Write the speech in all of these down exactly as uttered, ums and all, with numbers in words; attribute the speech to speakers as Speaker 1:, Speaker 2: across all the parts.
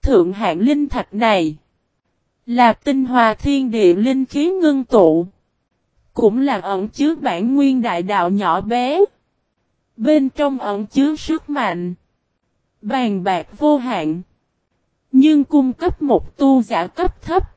Speaker 1: thượng hạng linh thạch này là tinh hoa thiên địa linh khí ngưng tụ, cũng là ẩn chứa bản nguyên đại đạo nhỏ bé. Bên trong ẩn chứa sức mạnh bàn bạc vô hạn, nhưng cung cấp một tu giả cấp thấp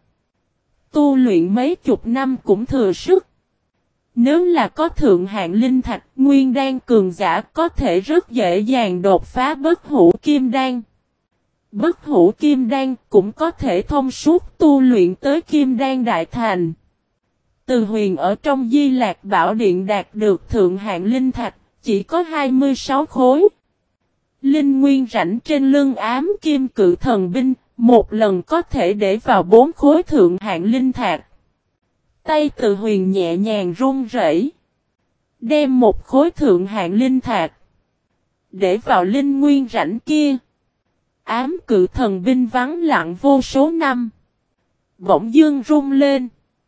Speaker 1: tu luyện mấy chục năm cũng thừa sức. Nếu là có thượng hạng linh thạch, nguyên đan cường giả có thể rất dễ dàng đột phá bất hủ kim đan. Bất hủ kim đan cũng có thể thông suốt tu luyện tới kim đan đại thành. Từ Huyền ở trong Di Lạc Bảo Điện đạt được thượng hạng linh thạch, chỉ có hai mươi sáu khối. Linh nguyên rảnh trên lưng ám kim cự thần binh, một lần có thể để vào bốn khối thượng hạng linh thạch. Tay Từ Huyền nhẹ nhàng run rẩy, đem một khối thượng hạng linh thạch để vào linh nguyên rảnh kia. Ám cự thần binh vắng lặng vô số năm, bỗng dưng rung lên.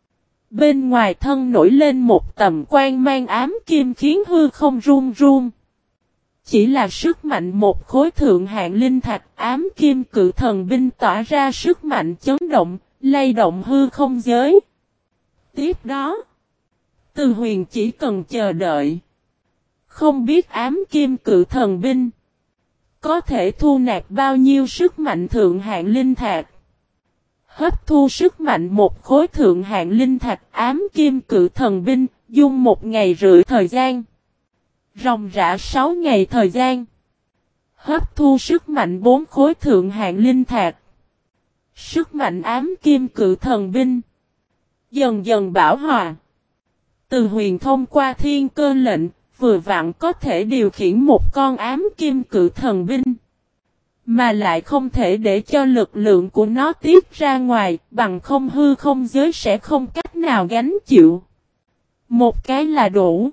Speaker 1: Bên ngoài thân nổi lên một tầm quang mang ám kim khiến hư không run run. Chỉ là sức mạnh một khối thượng hạng linh thạch, ám kim cự thần binh tỏa ra sức mạnh chấn động, lay động hư không giới. Tiếp đó, Từ Huyền chỉ cần chờ đợi. Không biết ám kim cự thần binh có thể thu nạp bao nhiêu sức mạnh thượng hạng linh thạch. Hấp thu sức mạnh một khối thượng hạng linh thạch, ám kim cự thần binh dùng một ngày rưỡi thời gian. Ròng rã sáu ngày thời gian. Hấp thu sức mạnh bốn khối thượng hạng linh thạch. Sức mạnh ám kim cự thần binh dần dần bảo hòa. Từ Huyền thông qua thiên cơ lệnh, vừa vặn có thể điều khiển một con ám kim cự thần binh. Mà lại không thể để cho lực lượng của nó tiết ra ngoài, bằng không hư không giới sẽ không cách nào gánh chịu. Một cái là đủ.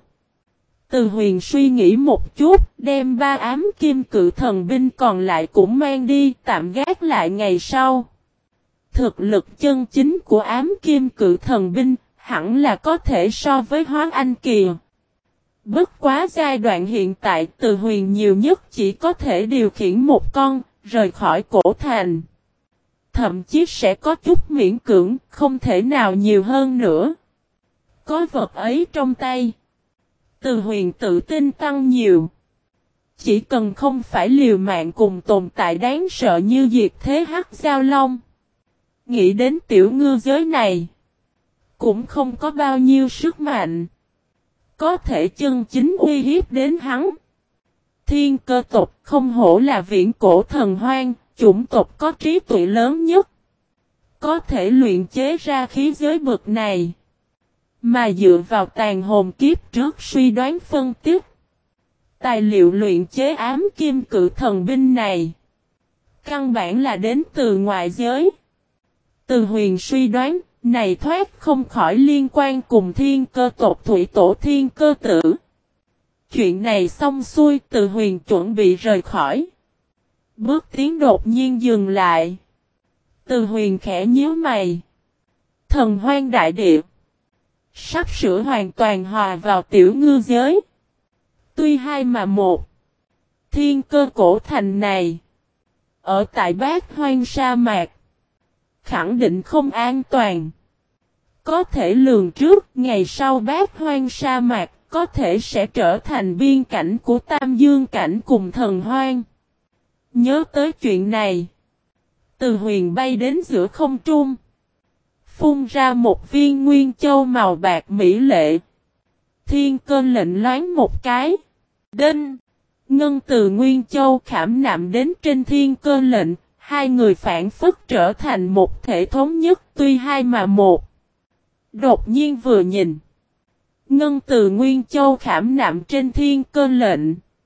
Speaker 1: Từ Huyền suy nghĩ một chút, đem ba ám kim cự thần binh còn lại cũng mang đi, tạm gác lại ngày sau. Thực lực chân chính của ám kim cự thần binh, hẳn là có thể so với Hóa Anh Kỳ. Bất quá giai đoạn hiện tại, Từ Huyền nhiều nhất chỉ có thể điều khiển một con, rời khỏi cổ thành. Thậm chí sẽ có chút miễn cưỡng, không thể nào nhiều hơn nữa. Có vật ấy trong tay, Từ Huyền tự tin tăng nhiều. Chỉ cần không phải liều mạng cùng tồn tại đáng sợ như Diệt Thế Hắc Giao Long. Nghĩ đến tiểu ngư giới này, cũng không có bao nhiêu sức mạnh có thể chân chính uy hiếp đến hắn. Thiên Cơ tộc không hổ là viễn cổ thần hoang, chủng tộc có trí tuệ lớn nhất. Có thể luyện chế ra khí giới bực này. Mà dựa vào tàn hồn kiếp trước suy đoán phân tích, tài liệu luyện chế ám kim cự thần binh này căn bản là đến từ ngoại giới. Từ Huyền suy đoán, này thoát không khỏi liên quan cùng Thiên Cơ tộc thủy tổ Thiên Cơ tử. Chuyện này xong xuôi, Từ Huyền chuẩn bị rời khỏi. Bước tiến đột nhiên dừng lại. Từ Huyền khẽ nhíu mày. Thần hoang đại địa sắp sửa hoàn toàn hòa vào tiểu ngư giới. Tuy hai mà một. Thiên Cơ cổ thành này ở tại Bát Hoang sa mạc, khẳng định không an toàn. Có thể lường trước, ngày sau Bát Hoang sa mạc có thể sẽ trở thành biên cảnh của Tam Dương cảnh cùng thần hoang. Nhớ tới chuyện này, Từ Huyền bay đến giữa không trung, phun ra một viên nguyên châu màu bạc mỹ lệ. Thiên Cơ lệnh loáng một cái. Đinh! Ngân từ nguyên châu khảm nạm đến trên Thiên Cơ lệnh, hai người phản phất trở thành một thể thống nhất, tuy hai mà một. Đột nhiên vừa nhìn, ngân từ nguyên châu khảm nạm trên Thiên Cơ lệnh,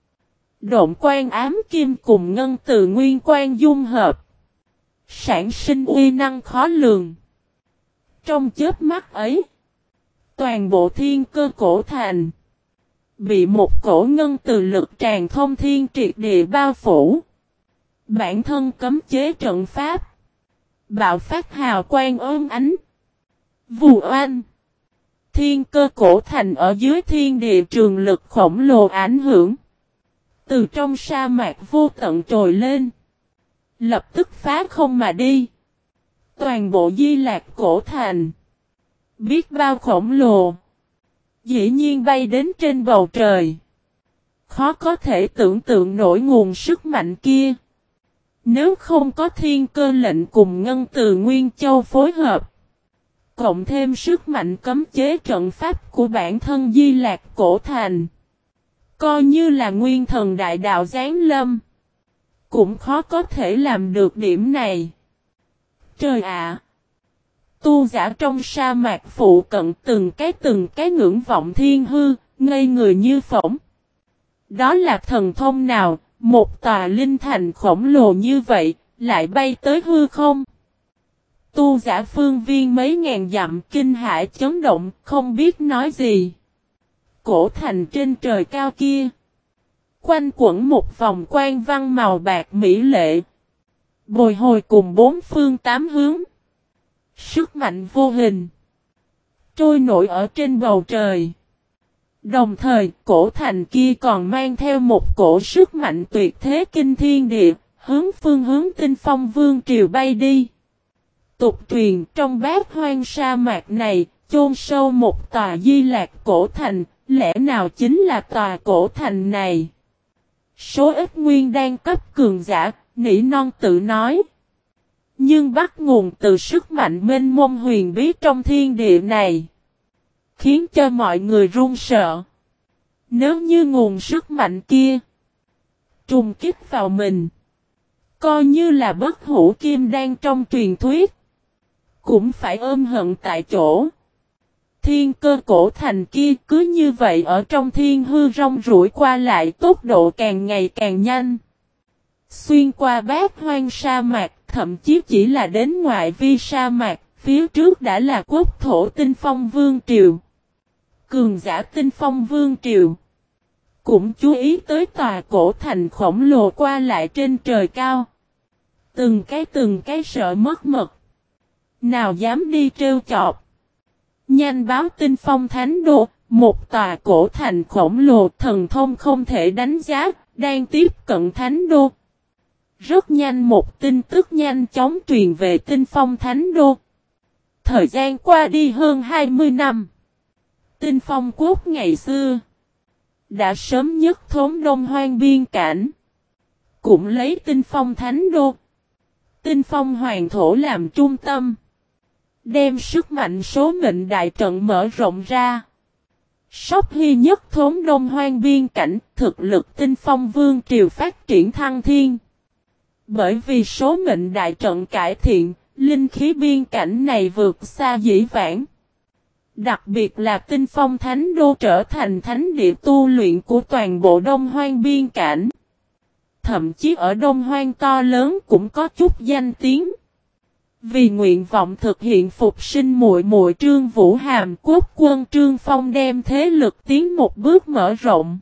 Speaker 1: độn quan ám kim cùng ngân từ nguyên quan dung hợp, sản sinh uy năng khó lường. Trong chớp mắt ấy, toàn bộ Thiên Cơ cổ thành bị một cổ ngân từ lực tràn thông thiên triệt địa bao phủ. Bản thân cấm chế trận pháp bạo phát hào quang ôm ánh. Vù oanh! Thiên Cơ cổ thành ở dưới thiên địa trường lực khổng lồ ảnh hưởng, từ trong sa mạc vô tận trồi lên, lập tức phá không mà đi. Toàn bộ Di Lạc Cổ Thành, biết bao khổng lồ, dĩ nhiên bay đến trên bầu trời. Khó có thể tưởng tượng nổi nguồn sức mạnh kia. Nếu không có Thiên Cơ lệnh cùng Ngân Từ Nguyên Châu phối hợp, cộng thêm sức mạnh cấm chế trận pháp của bản thân Di Lạc Cổ Thành, coi như là nguyên thần đại đạo giáng lâm, cũng khó có thể làm được điểm này. Trời ạ! Tu giả trong sa mạc phụ cận từng cái từng cái ngưỡng vọng thiên hư, ngây người như phỗng. Đó là thần thông nào, một tòa linh thành khổng lồ như vậy, lại bay tới hư không? Tu giả phương viên mấy ngàn dặm kinh hãi chấn động, không biết nói gì. Cổ thành trên trời cao kia, quanh quẩn một vòng quan văn màu bạc mỹ lệ, bồi hồi cùng bốn phương tám hướng. Sức mạnh vô hình trôi nổi ở trên bầu trời. Đồng thời, cổ thành kia còn mang theo một cổ sức mạnh tuyệt thế kinh thiên địa, hướng phương hướng Tinh Phong Vương Triều bay đi. Tục truyền trong bát hoang sa mạc này, chôn sâu một tòa Di Lạc Cổ Thành, lẽ nào chính là tòa cổ thành này? Số ít nguyên đan cấp cường giả, nỉ non tự nói. Nhưng bắt nguồn từ sức mạnh mênh mông huyền bí trong thiên địa này, khiến cho mọi người run sợ. Nếu như nguồn sức mạnh kia trùng kích vào mình, coi như là bất hủ kim đan trong truyền thuyết, cũng phải ôm hận tại chỗ. Thiên Cơ cổ thành kia cứ như vậy ở trong thiên hư rong ruổi qua lại, tốc độ càng ngày càng nhanh. Xuyên qua bát hoang sa mạc, thậm chí chỉ là đến ngoại vi sa mạc, phía trước đã là quốc thổ Tinh Phong Vương Triều. Cường giả Tinh Phong Vương Triều cũng chú ý tới tòa cổ thành khổng lồ qua lại trên trời cao. Từng cái từng cái sợ mất mật, nào dám đi trêu chọc. Nhanh báo Tinh Phong Thánh Đô, một tòa cổ thành khổng lồ thần thông không thể đánh giá, đang tiếp cận Thánh Đô. Rất nhanh một tin tức nhanh chóng truyền về Tinh Phong Thánh Đô. Thời gian qua đi hơn hai mươi năm. Tinh Phong Quốc ngày xưa đã sớm nhất thống Đông Hoang biên cảnh, cũng lấy Tinh Phong Thánh Đô, Tinh Phong Hoàng Thổ làm trung tâm, đem sức mạnh số mệnh đại trận mở rộng ra. Sóc Hy nhất thống Đông Hoang biên cảnh, thực lực Tinh Phong Vương Triều phát triển thăng thiên. Bởi vì số mệnh đại trận cải thiện, linh khí biên cảnh này vượt xa dĩ vãng. Đặc biệt là Tinh Phong Thánh Đô trở thành thánh địa tu luyện của toàn bộ Đông Hoang biên cảnh. Thậm chí ở Đông Hoang to lớn cũng có chút danh tiếng. Vì nguyện vọng thực hiện phục sinh muội muội Trương Vũ Hàm, quốc quân Trương Phong đem thế lực tiến một bước mở rộng.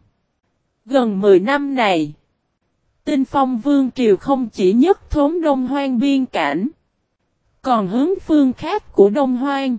Speaker 1: Gần mười năm này, Tinh Phong Vương Triều không chỉ nhất thống Đông Hoang biên cảnh, còn hướng phương khác của Đông Hoang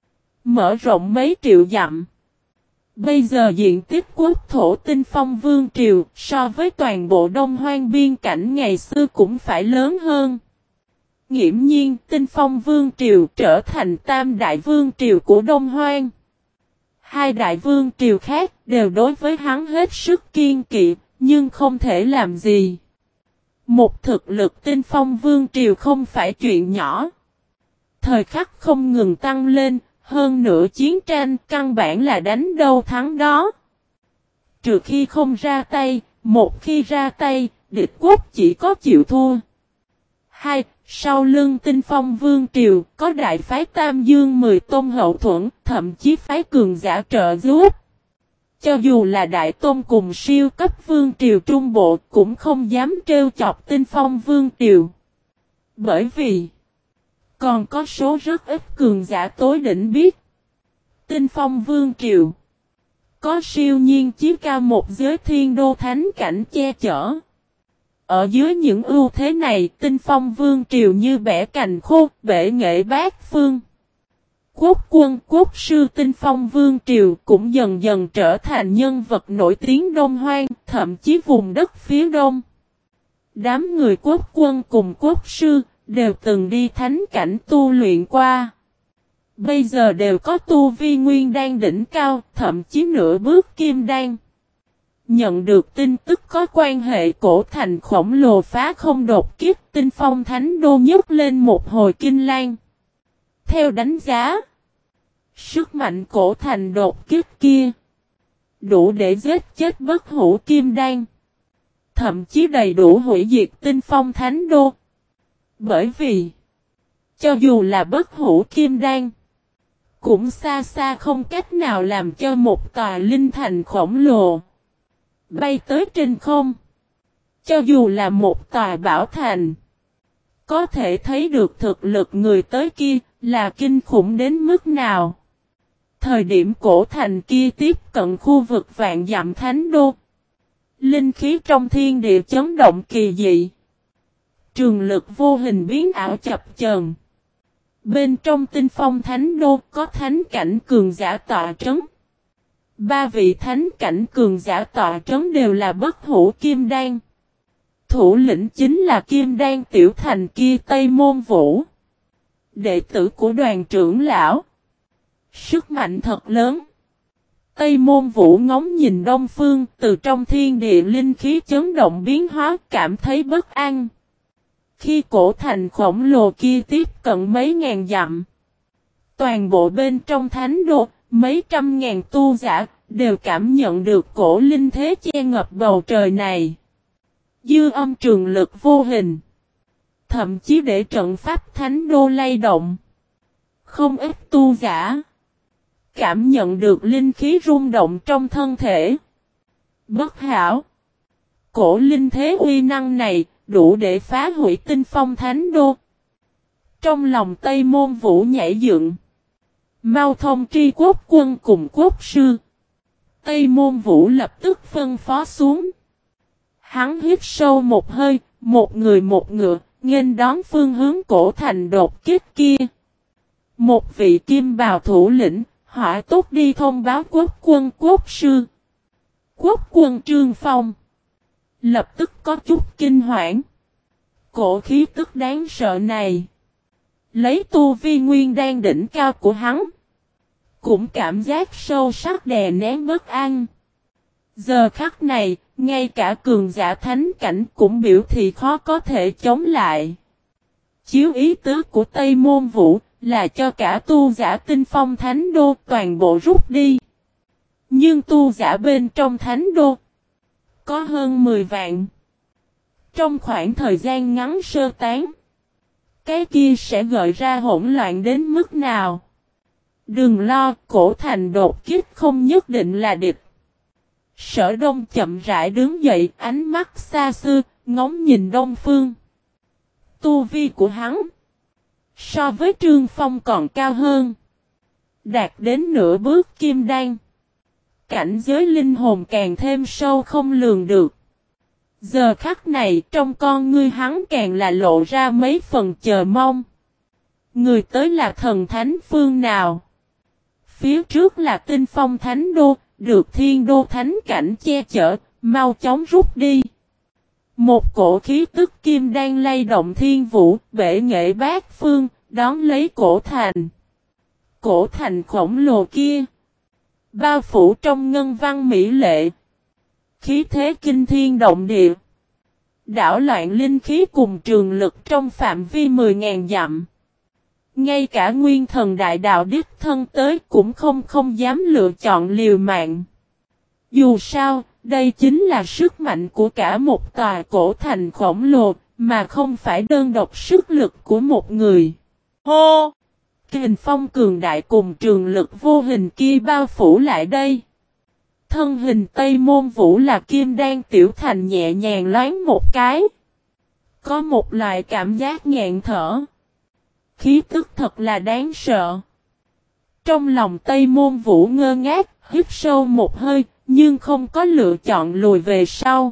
Speaker 1: mở rộng mấy triệu dặm. Bây giờ diện tích quốc thổ Tinh Phong Vương Triều so với toàn bộ Đông Hoang biên cảnh ngày xưa cũng phải lớn hơn. Nghiễm nhiên Tinh Phong Vương Triều trở thành tam đại vương triều của Đông Hoang. Hai đại vương triều khác đều đối với hắn hết sức kiên kỵ, nhưng không thể làm gì. Một thực lực Tinh Phong Vương Triều không phải chuyện nhỏ. Thời khắc không ngừng tăng lên, hơn nữa chiến tranh căn bản là đánh đâu thắng đó. Trừ khi không ra tay, một khi ra tay, địch quốc chỉ có chịu thua. Hai, sau lưng Tinh Phong Vương Triều có đại phái Tam Dương mười tôn hậu thuẫn, thậm chí phái cường giả trợ giúp. Cho dù là đại tôn cùng siêu cấp Vương Triều Trung Bộ cũng không dám trêu chọc Tinh Phong Vương Triều. Bởi vì còn có số rất ít cường giả tối đỉnh biết Tinh Phong Vương Triều có siêu nhiên chí cao một giới thiên đô thánh cảnh che chở. Ở dưới những ưu thế này, Tinh Phong Vương Triều như bẻ cành khô, bể nghệ bát phương. Quốc quân quốc sư Tinh Phong Vương Triều cũng dần dần trở thành nhân vật nổi tiếng Đông Hoang, thậm chí vùng đất phía đông. Đám người quốc quân cùng quốc sư, đều từng đi thánh cảnh tu luyện qua. Bây giờ đều có tu vi nguyên đan đỉnh cao, thậm chí nửa bước kim đan. Nhận được tin tức có quan hệ cổ thành khổng lồ phá không đột kiếp, Tinh Phong Thánh Đô nhấc lên một hồi kinh lan. Theo đánh giá, sức mạnh cổ thành đột kiếp kia đủ để giết chết bất hủ kim đan, thậm chí đầy đủ hủy diệt Tinh Phong Thánh Đô. Bởi vì, cho dù là bất hủ kim đan, cũng xa xa không cách nào làm cho một tòa linh thành khổng lồ bay tới trên không. Cho dù là một tòa bảo thành, có thể thấy được thực lực người tới kia là kinh khủng đến mức nào. Thời điểm cổ thành kia tiếp cận khu vực vạn dặm thánh đô, linh khí trong thiên địa chấn động kỳ dị. Trường lực vô hình biến ảo chập chờn. Bên trong Tinh Phong Thánh Đô có thánh cảnh cường giả tọa trấn. Ba vị thánh cảnh cường giả tọa trấn đều là bất hủ kim đan. Thủ lĩnh chính là kim đan tiểu thành kia Tây Môn Vũ, đệ tử của đoàn trưởng lão. Sức mạnh thật lớn. Tây Môn Vũ ngóng nhìn đông phương, từ trong thiên địa linh khí chấn động biến hóa, cảm thấy bất an. Khi cổ thành khổng lồ kia tiếp cận mấy ngàn dặm, toàn bộ bên trong thánh đô, mấy trăm ngàn tu giả, đều cảm nhận được cổ linh thế che ngập bầu trời này. Dư âm trường lực vô hình, thậm chí để trận pháp thánh đô lay động. Không ít tu giả cảm nhận được linh khí rung động trong thân thể. Bất hảo! Cổ linh thế uy năng này đủ để phá hủy Tinh Phong Thánh Đô. Trong lòng Tây Môn Vũ nhảy dựng. Mau thông tri quốc quân cùng quốc sư. Tây Môn Vũ lập tức phân phó xuống. Hắn hít sâu một hơi, một người một ngựa, nghênh đón phương hướng cổ thành đột kích kia. Một vị kim bào thủ lĩnh, hỏa tốc đi thông báo quốc quân quốc sư. Quốc quân Trương Phong lập tức có chút kinh hoảng. Cổ khí tức đáng sợ này, lấy tu vi nguyên đan đỉnh cao của hắn, cũng cảm giác sâu sắc đè nén bất an. Giờ khắc này, ngay cả cường giả thánh cảnh cũng biểu thị khó có thể chống lại. Chiếu ý tứ của Tây Môn Vũ là cho cả tu giả Tinh Phong Thánh Đô toàn bộ rút đi. Nhưng tu giả bên trong Thánh Đô có hơn mười vạn. Trong khoảng thời gian ngắn sơ tán, cái kia sẽ gợi ra hỗn loạn đến mức nào? Đừng lo, cổ thành đột kích không nhất định là địch. Sở Đông chậm rãi đứng dậy, ánh mắt xa xưa, ngóng nhìn Đông Phương. Tu vi của hắn so với Trương Phong còn cao hơn, đạt đến nửa bước kim đan. Cảnh giới linh hồn càng thêm sâu không lường được. Giờ khắc này trong con ngươi hắn càng là lộ ra mấy phần chờ mong. Người tới là thần thánh phương nào? Phía trước là Tinh Phong Thánh Đô, được Thiên Đô Thánh Cảnh che chở, mau chóng rút đi. Một cổ khí tức kim đang lay động thiên vũ, bể nghệ bát phương, đón lấy cổ thành. Cổ thành khổng lồ kia, bao phủ trong ngân văn mỹ lệ. Khí thế kinh thiên động địa. Đảo loạn linh khí cùng trường lực trong phạm vi mười ngàn dặm. Ngay cả nguyên thần đại đạo đích thân tới cũng không không dám lựa chọn liều mạng. Dù sao, đây chính là sức mạnh của cả một tòa cổ thành khổng lồ, mà không phải đơn độc sức lực của một người. Hô! Kình phong cường đại cùng trường lực vô hình kia bao phủ lại đây. Thân hình Tây Môn Vũ là kim đan tiểu thành nhẹ nhàng loáng một cái. Có một loại cảm giác nghẹn thở. Khí tức thật là đáng sợ. Trong lòng Tây Môn Vũ ngơ ngác, hít sâu một hơi, nhưng không có lựa chọn lùi về sau.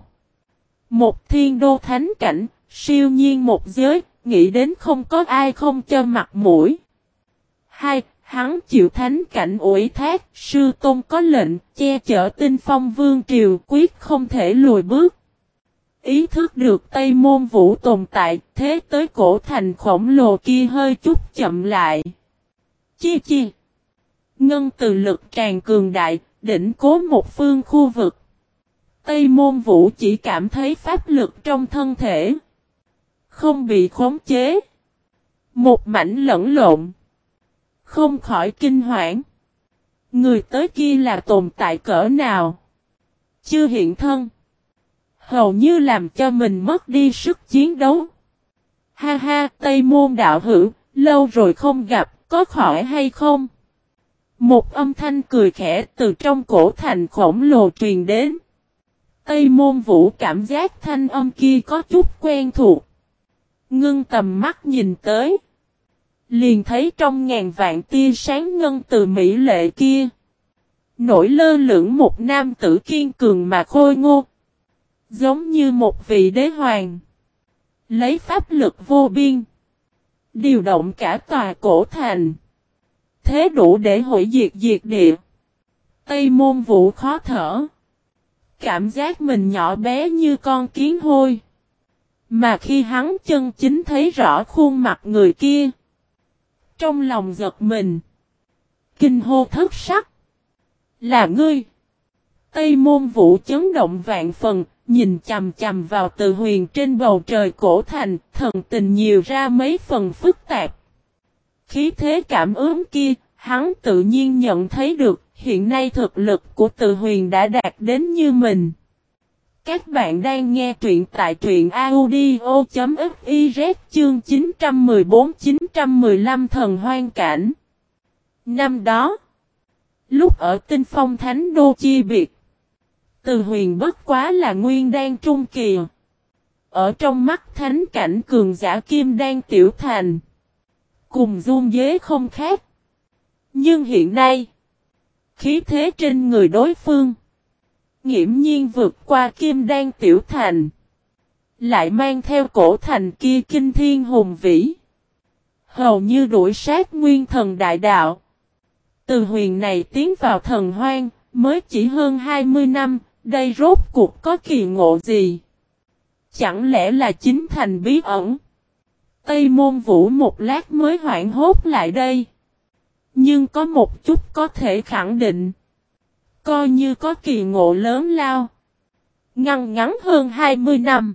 Speaker 1: Một thiên đô thánh cảnh, siêu nhiên một giới, nghĩ đến không có ai không cho mặt mũi. Hai, hắn chịu thánh cảnh ủy thác, sư tôn có lệnh, che chở Tinh Phong Vương Triều quyết không thể lùi bước. Ý thức được Tây Môn Vũ tồn tại, thế tới cổ thành khổng lồ kia hơi chút chậm lại. Chi chi. Ngân từ lực tràn cường đại, đỉnh cố một phương khu vực. Tây Môn Vũ chỉ cảm thấy pháp lực trong thân thể không bị khống chế. Một mảnh lẫn lộn. Không khỏi kinh hoảng. Người tới kia là tồn tại cỡ nào? Chưa hiện thân. Hầu như làm cho mình mất đi sức chiến đấu. Ha ha, Tây Môn đạo hữu, lâu rồi không gặp, có khỏi hay không? Một âm thanh cười khẽ từ trong cổ thành khổng lồ truyền đến. Tây Môn Vũ cảm giác thanh âm kia có chút quen thuộc. Ngưng tầm mắt nhìn tới. Liền thấy trong ngàn vạn tia sáng ngân từ mỹ lệ kia. Nổi lơ lửng một nam tử kiên cường mà khôi ngô. Giống như một vị đế hoàng. Lấy pháp lực vô biên. Điều động cả tòa cổ thành. Thế đủ để hủy diệt diệt địa. Tây Môn Vũ khó thở. Cảm giác mình nhỏ bé như con kiến hôi. Mà khi hắn chân chính thấy rõ khuôn mặt người kia. Trong lòng giật mình. Kinh hô thất sắc. Là ngươi. Tây Môn Vũ chấn động vạn phần. Nhìn chầm chầm vào Từ Huyền trên bầu trời cổ thành. Thần tình nhiều ra mấy phần phức tạp. Khí thế cảm ứng kia. Hắn tự nhiên nhận thấy được. Hiện nay thực lực của Từ Huyền đã đạt đến như mình. Các bạn đang nghe truyện tại truyện audio.fiz chương chín trăm mười bốn chín trăm mười lăm Thần Hoang Cảnh. Năm đó, lúc ở Tinh Phong Thánh Đô chi biệt, Từ Huyền bất quá là nguyên đan trung kỳ. Ở trong mắt thánh cảnh cường giả kim đan tiểu thành, cùng dung dế không khác. Nhưng hiện nay, khí thế trên người đối phương nghiễm nhiên vượt qua kim đan tiểu thành. Lại mang theo cổ thành kia kinh thiên hùng vĩ. Hầu như đuổi sát nguyên thần đại đạo. Từ Huyền này tiến vào thần hoang, mới chỉ hơn hai mươi năm, đây rốt cuộc có kỳ ngộ gì? Chẳng lẽ là chính thành bí ẩn? Tây Môn Vũ một lát mới hoảng hốt lại đây. Nhưng có một chút có thể khẳng định. Coi như có kỳ ngộ lớn lao. Ngăn ngắn hơn hai mươi năm.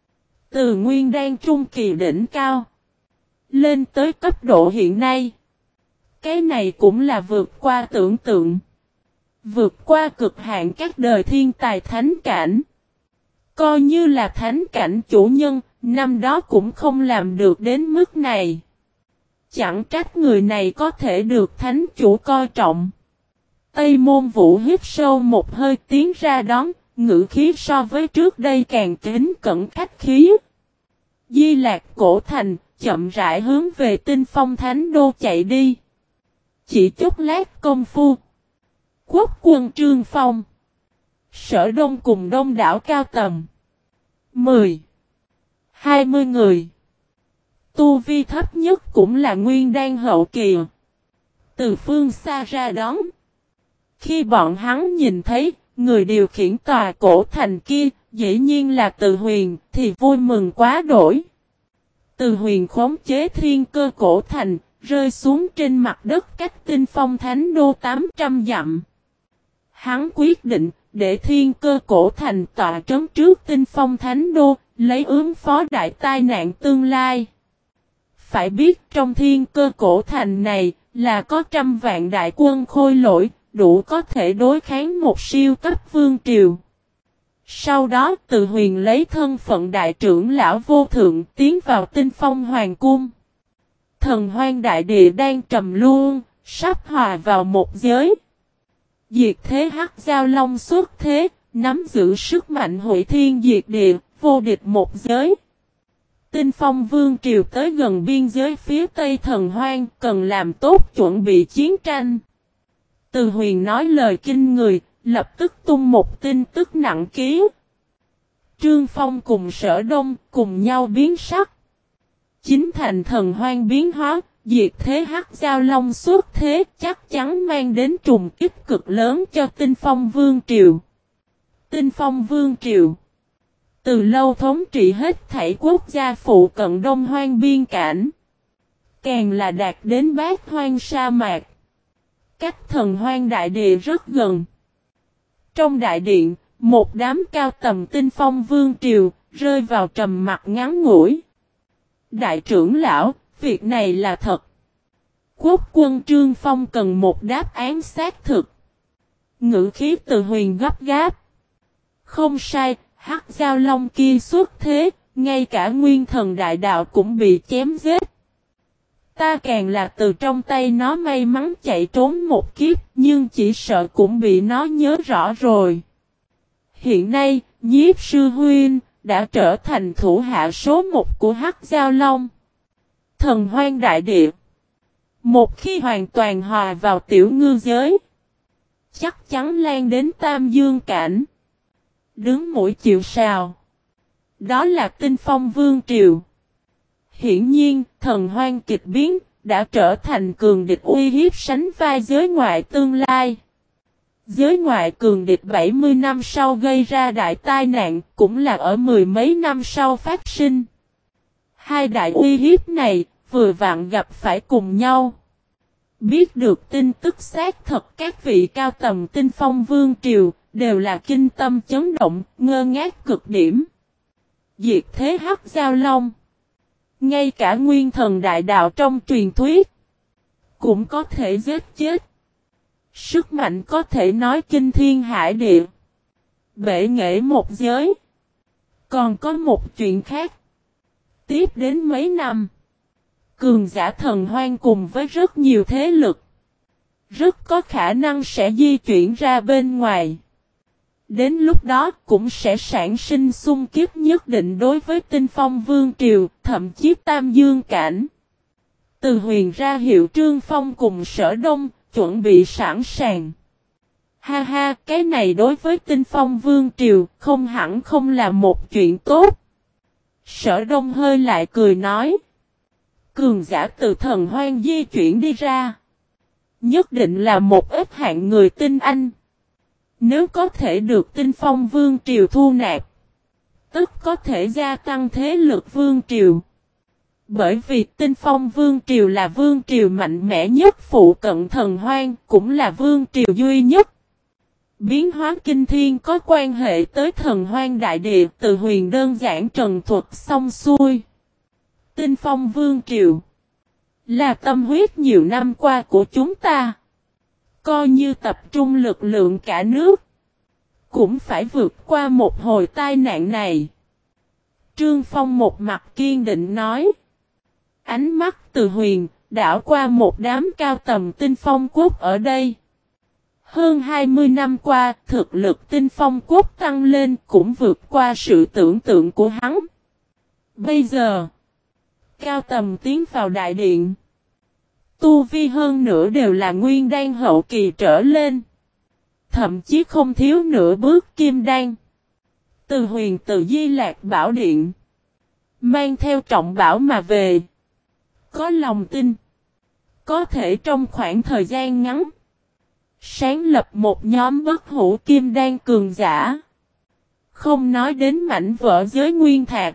Speaker 1: Từ nguyên đan trung kỳ đỉnh cao. Lên tới cấp độ hiện nay. Cái này cũng là vượt qua tưởng tượng. Vượt qua cực hạn các đời thiên tài thánh cảnh. Coi như là thánh cảnh chủ nhân, năm đó cũng không làm được đến mức này. Chẳng trách người này có thể được thánh chủ coi trọng. Tây Môn Vũ hít sâu một hơi tiến ra đón, ngữ khí so với trước đây càng kính cẩn khách khí. Di Lạc cổ thành, chậm rãi hướng về Tinh Phong Thánh Đô chạy đi. Chỉ chút lát công phu. Quốc quân Trương Phong. Sở Đông cùng đông đảo cao tầm. Mười. Hai mươi người. Tu vi thấp nhất cũng là nguyên đan hậu kỳ. Từ phương xa ra đón. Khi bọn hắn nhìn thấy, người điều khiển tòa cổ thành kia, dĩ nhiên là Từ Huyền, thì vui mừng quá đổi. Từ Huyền khống chế thiên cơ cổ thành, rơi xuống trên mặt đất cách Tinh Phong Thánh Đô tám trăm dặm. Hắn quyết định, để thiên cơ cổ thành tọa trấn trước Tinh Phong Thánh Đô, lấy ứng phó đại tai nạn tương lai. Phải biết trong thiên cơ cổ thành này, là có trăm vạn đại quân khôi lỗi, đủ có thể đối kháng một siêu cấp vương triều. Sau đó Từ Huyền lấy thân phận đại trưởng lão vô thượng tiến vào Tinh Phong Hoàng Cung. Thần hoang đại địa đang trầm luân, sắp hòa vào một giới. Diệt thế hắc giao long xuất thế, nắm giữ sức mạnh hủy thiên diệt địa, vô địch một giới. Tinh Phong Vương triều tới gần biên giới phía tây thần hoang, cần làm tốt chuẩn bị chiến tranh. Từ Huyền nói lời kinh người, lập tức tung một tin tức nặng ký. Trương Phong cùng Sở Đông cùng nhau biến sắc. Chính thành thần hoang biến hóa, diệt thế hắc giao long xuất thế chắc chắn mang đến trùng kích cực lớn cho Tinh Phong Vương triều. Tinh Phong Vương triều. Từ lâu thống trị hết thảy quốc gia phụ cận Đông Hoang biên cảnh. Càng là đạt đến Bát Hoang sa mạc. Cách Thần Hoang đại địa rất gần. Trong đại điện, một đám cao tầm Tinh Phong vương triều, rơi vào trầm mặc ngắn ngủi. Đại trưởng lão, việc này là thật. Quốc quân Trương Phong cần một đáp án xác thực. Ngữ khí Từ Huyền gấp gáp. Không sai, Hắc Giao Long kia xuất thế, ngay cả nguyên thần đại đạo cũng bị chém giết. Ta càng là từ trong tay nó may mắn chạy trốn một kiếp, nhưng chỉ sợ cũng bị nó nhớ rõ rồi. Hiện nay, Nhiếp sư huynh đã trở thành thủ hạ số một của Hắc Giao Long. Thần Hoang đại địa. Một khi hoàn toàn hòa vào tiểu ngư giới, chắc chắn lan đến Tam Dương cảnh. Đứng mũi chịu sào. Đó là Tinh Phong vương triều. Hiển nhiên, Thần Hoang kịch biến đã trở thành cường địch uy hiếp sánh vai giới ngoại tương lai. Giới ngoại cường địch bảy mươi năm sau gây ra đại tai nạn, cũng là ở mười mấy năm sau phát sinh. Hai đại uy hiếp này, vừa vặn gặp phải cùng nhau. Biết được tin tức xác thật, các vị cao tầm Tinh Phong vương triều, đều là kinh tâm chấn động, ngơ ngác cực điểm. Diệt thế Hắc Giao Long. Ngay cả nguyên thần đại đạo trong truyền thuyết, cũng có thể giết chết. Sức mạnh có thể nói kinh thiên hải địa. Bể nghệ một giới. Còn có một chuyện khác. Tiếp đến mấy năm, cường giả Thần Hoang cùng với rất nhiều thế lực, rất có khả năng sẽ di chuyển ra bên ngoài. Đến lúc đó cũng sẽ sản sinh xung kích nhất định đối với Tinh Phong vương triều, thậm chí Tam Dương cảnh. Từ Huyền ra hiệu Trương Phong cùng Sở Đông, chuẩn bị sẵn sàng. Ha ha, cái này đối với Tinh Phong vương triều, không hẳn không là một chuyện tốt. Sở Đông hơi lại cười nói. Cường giả từ Thần Hoang di chuyển đi ra. Nhất định là một ít hạng người tinh anh. Nếu có thể được Tinh Phong vương triều thu nạp, tức có thể gia tăng thế lực vương triều. Bởi vì Tinh Phong vương triều là vương triều mạnh mẽ nhất phụ cận Thần Hoang, cũng là vương triều duy nhất. Biến hóa kinh thiên có quan hệ tới Thần Hoang đại địa, Từ Huyền đơn giản trần thuật xong xuôi. Tinh Phong vương triều là tâm huyết nhiều năm qua của chúng ta. Coi như tập trung lực lượng cả nước, cũng phải vượt qua một hồi tai nạn này. Trương Phong một mặt kiên định nói. Ánh mắt Từ Huyền đảo qua một đám cao tầm Tinh Phong quốc ở đây. Hơn hai mươi năm qua, thực lực Tinh Phong quốc tăng lên cũng vượt qua sự tưởng tượng của hắn. Bây giờ, cao tầm tiến vào đại điện. Tu vi hơn nữa đều là nguyên đan hậu kỳ trở lên. Thậm chí không thiếu nửa bước kim đan. Từ Huyền từ Di Lạc Bảo Điện, mang theo trọng bảo mà về. Có lòng tin, có thể trong khoảng thời gian ngắn, sáng lập một nhóm bất hủ kim đan cường giả. Không nói đến mảnh vỡ giới nguyên thạch,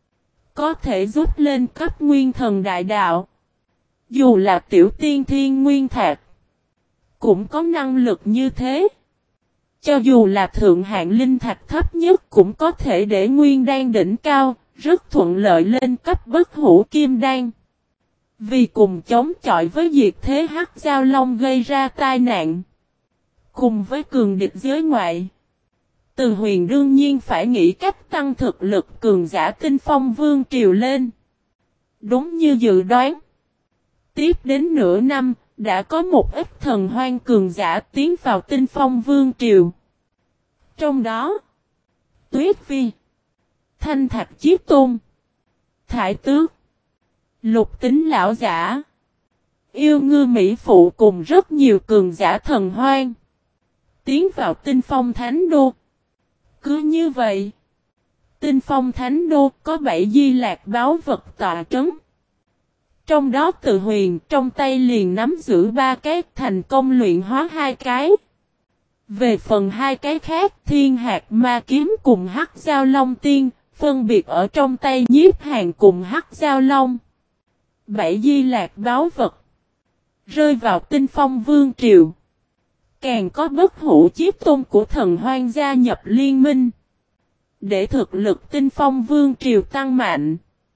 Speaker 1: có thể giúp lên cấp nguyên thần đại đạo. Dù là tiểu tiên thiên nguyên thạch, cũng có năng lực như thế. Cho dù là thượng hạng linh thạch thấp nhất cũng có thể để nguyên đan đỉnh cao, rất thuận lợi lên cấp bất hủ kim đan. Vì cùng chống chọi với diệt thế Hắc Giao Long gây ra tai nạn, cùng với cường địch giới ngoại, Từ Huyền đương nhiên phải nghĩ cách tăng thực lực cường giả Tinh Phong vương triều lên. Đúng như dự đoán, tiếp đến nửa năm, đã có một ít Thần Hoang cường giả tiến vào Tinh Phong vương triều. Trong đó, Tuyết Vi, Thanh Thạch Chiếc Tôn, Thải Tước, Lục Tính lão giả, Yêu Ngư Mỹ Phụ cùng rất nhiều cường giả Thần Hoang tiến vào Tinh Phong Thánh Đô. Cứ như vậy, Tinh Phong Thánh Đô có bảy di lạc báu vật tọa trấn. Trong đó Từ Huyền trong tay liền nắm giữ ba cái, thành công luyện hóa hai cái. Về phần hai cái khác, Thiên Hạt Ma Kiếm cùng Hắc Giao Long Tiên, phân biệt ở trong tay Nhiếp Hàn cùng Hắc Giao Long. Bảy di lạc báu vật rơi vào Tinh Phong Vương Triều. Càng có Bất Hủ Chiếc Tôn của Thần Hoang gia nhập liên minh, để thực lực Tinh Phong Vương Triều tăng mạnh.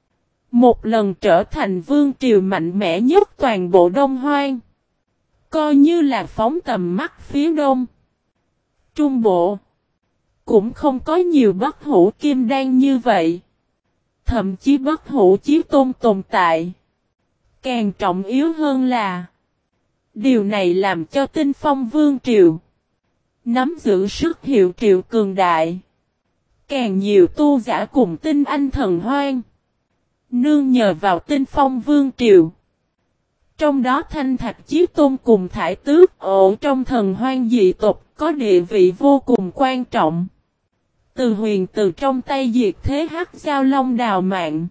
Speaker 1: Một lần trở thành Vương Triều mạnh mẽ nhất toàn bộ Đông Hoang. Coi như là phóng tầm mắt phía đông, Trung Bộ, cũng không có nhiều Bất Hủ Kim Đan như vậy. Thậm chí Bất Hủ Chiếc Tôn tồn tại. Càng trọng yếu hơn là, điều này làm cho Tinh Phong Vương Triều nắm giữ sức hiệu triệu cường đại. Càng nhiều tu giả cùng tinh anh thần hoang nương nhờ vào Tinh Phong Vương Triều. Trong đó Thanh Thạch Chiếc Tôn cùng Thải Tước ở trong thần hoang dị tộc có địa vị vô cùng quan trọng. Từ Huyền từ trong tay diệt thế Hắc Giao Long đào mạng,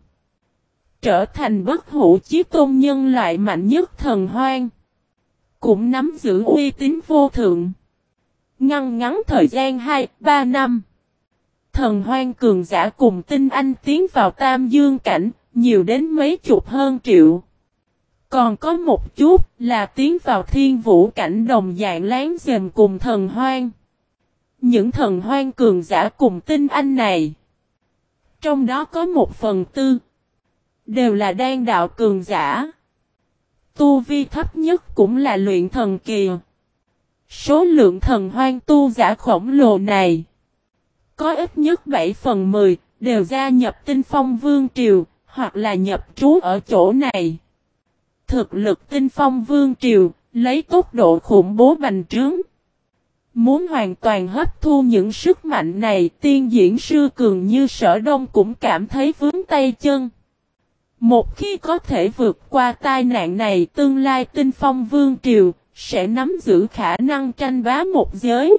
Speaker 1: trở thành Bất Hủ Chiếc Tôn nhân loại mạnh nhất thần hoang, cũng nắm giữ uy tín vô thượng. Ngăn ngắn thời gian hai ba năm, thần hoang cường giả cùng tinh anh tiến vào Tam Dương cảnh, nhiều đến mấy chục hơn triệu. Còn có một chút là tiến vào Thiên Vũ cảnh đồng dạng láng giềng cùng thần hoang. Những thần hoang cường giả cùng tinh anh này, trong đó có một phần tư đều là đan đạo cường giả. Tu vi thấp nhất cũng là luyện thần kỳ. Số lượng thần hoang tu giả khổng lồ này, có ít nhất bảy phần mười đều gia nhập Tinh Phong Vương Triều, hoặc là nhập trú ở chỗ này. Thực lực Tinh Phong Vương Triều, lấy tốc độ khủng bố bành trướng. Muốn hoàn toàn hấp thu những sức mạnh này, tiên diễn sư cường như Sở Đông cũng cảm thấy vướng tay chân. Một khi có thể vượt qua tai nạn này, tương lai Tinh Phong Vương Triều sẽ nắm giữ khả năng tranh bá một giới.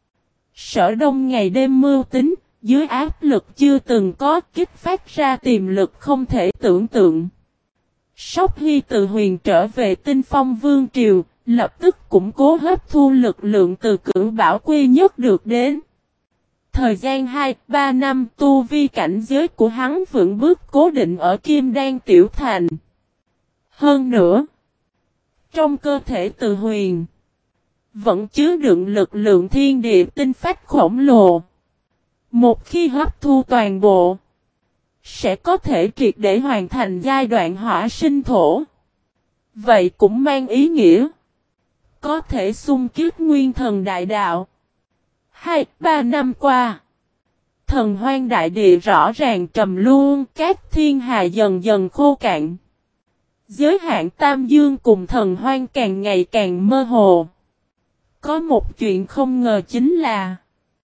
Speaker 1: Sở Đông ngày đêm mưu tính, dưới áp lực chưa từng có, kích phát ra tiềm lực không thể tưởng tượng. Sóc Hy từ Huyền trở về Tinh Phong Vương Triều, lập tức củng cố hấp thu lực lượng từ Cửu Bảo Quy nhất được đến. Thời gian hai ba năm, tu vi cảnh giới của hắn vững bước cố định ở Kim Đan Tiểu Thành. Hơn nữa, trong cơ thể Từ Huyền vẫn chứa đựng lực lượng thiên địa tinh phách khổng lồ. Một khi hấp thu toàn bộ, sẽ có thể triệt để hoàn thành giai đoạn hỏa sinh thổ. Vậy cũng mang ý nghĩa có thể xung kích nguyên thần đại đạo. Hai, ba năm qua, thần hoang đại địa rõ ràng trầm luân, các thiên hà dần dần khô cạn. Giới hạn Tam Dương cùng thần hoang càng ngày càng mơ hồ. Có một chuyện không ngờ chính là,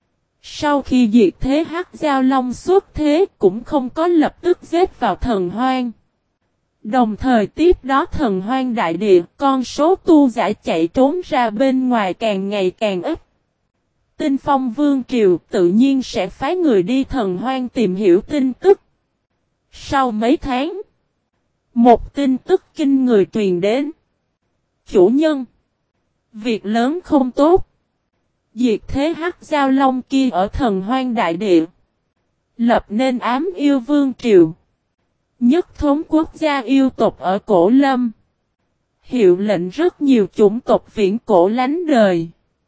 Speaker 1: sau khi diệt thế Hắc Giao Long xuất thế cũng không có lập tức giết vào thần hoang. Đồng thời tiếp đó thần hoang đại địa, con số tu giả chạy trốn ra bên ngoài càng ngày càng ít. Tinh Phong Vương Triều tự nhiên sẽ phái người đi thần hoang tìm hiểu tin tức. Sau mấy tháng, một tin tức kinh người truyền đến. Chủ nhân, việc lớn không tốt. Diệt thế Hắc Giao Long kia ở thần hoang đại địa, lập nên ám yêu vương triều, nhất thống quốc gia yêu tộc ở Cổ Lâm. Hiệu lệnh rất nhiều chủng tộc viễn cổ lánh đời,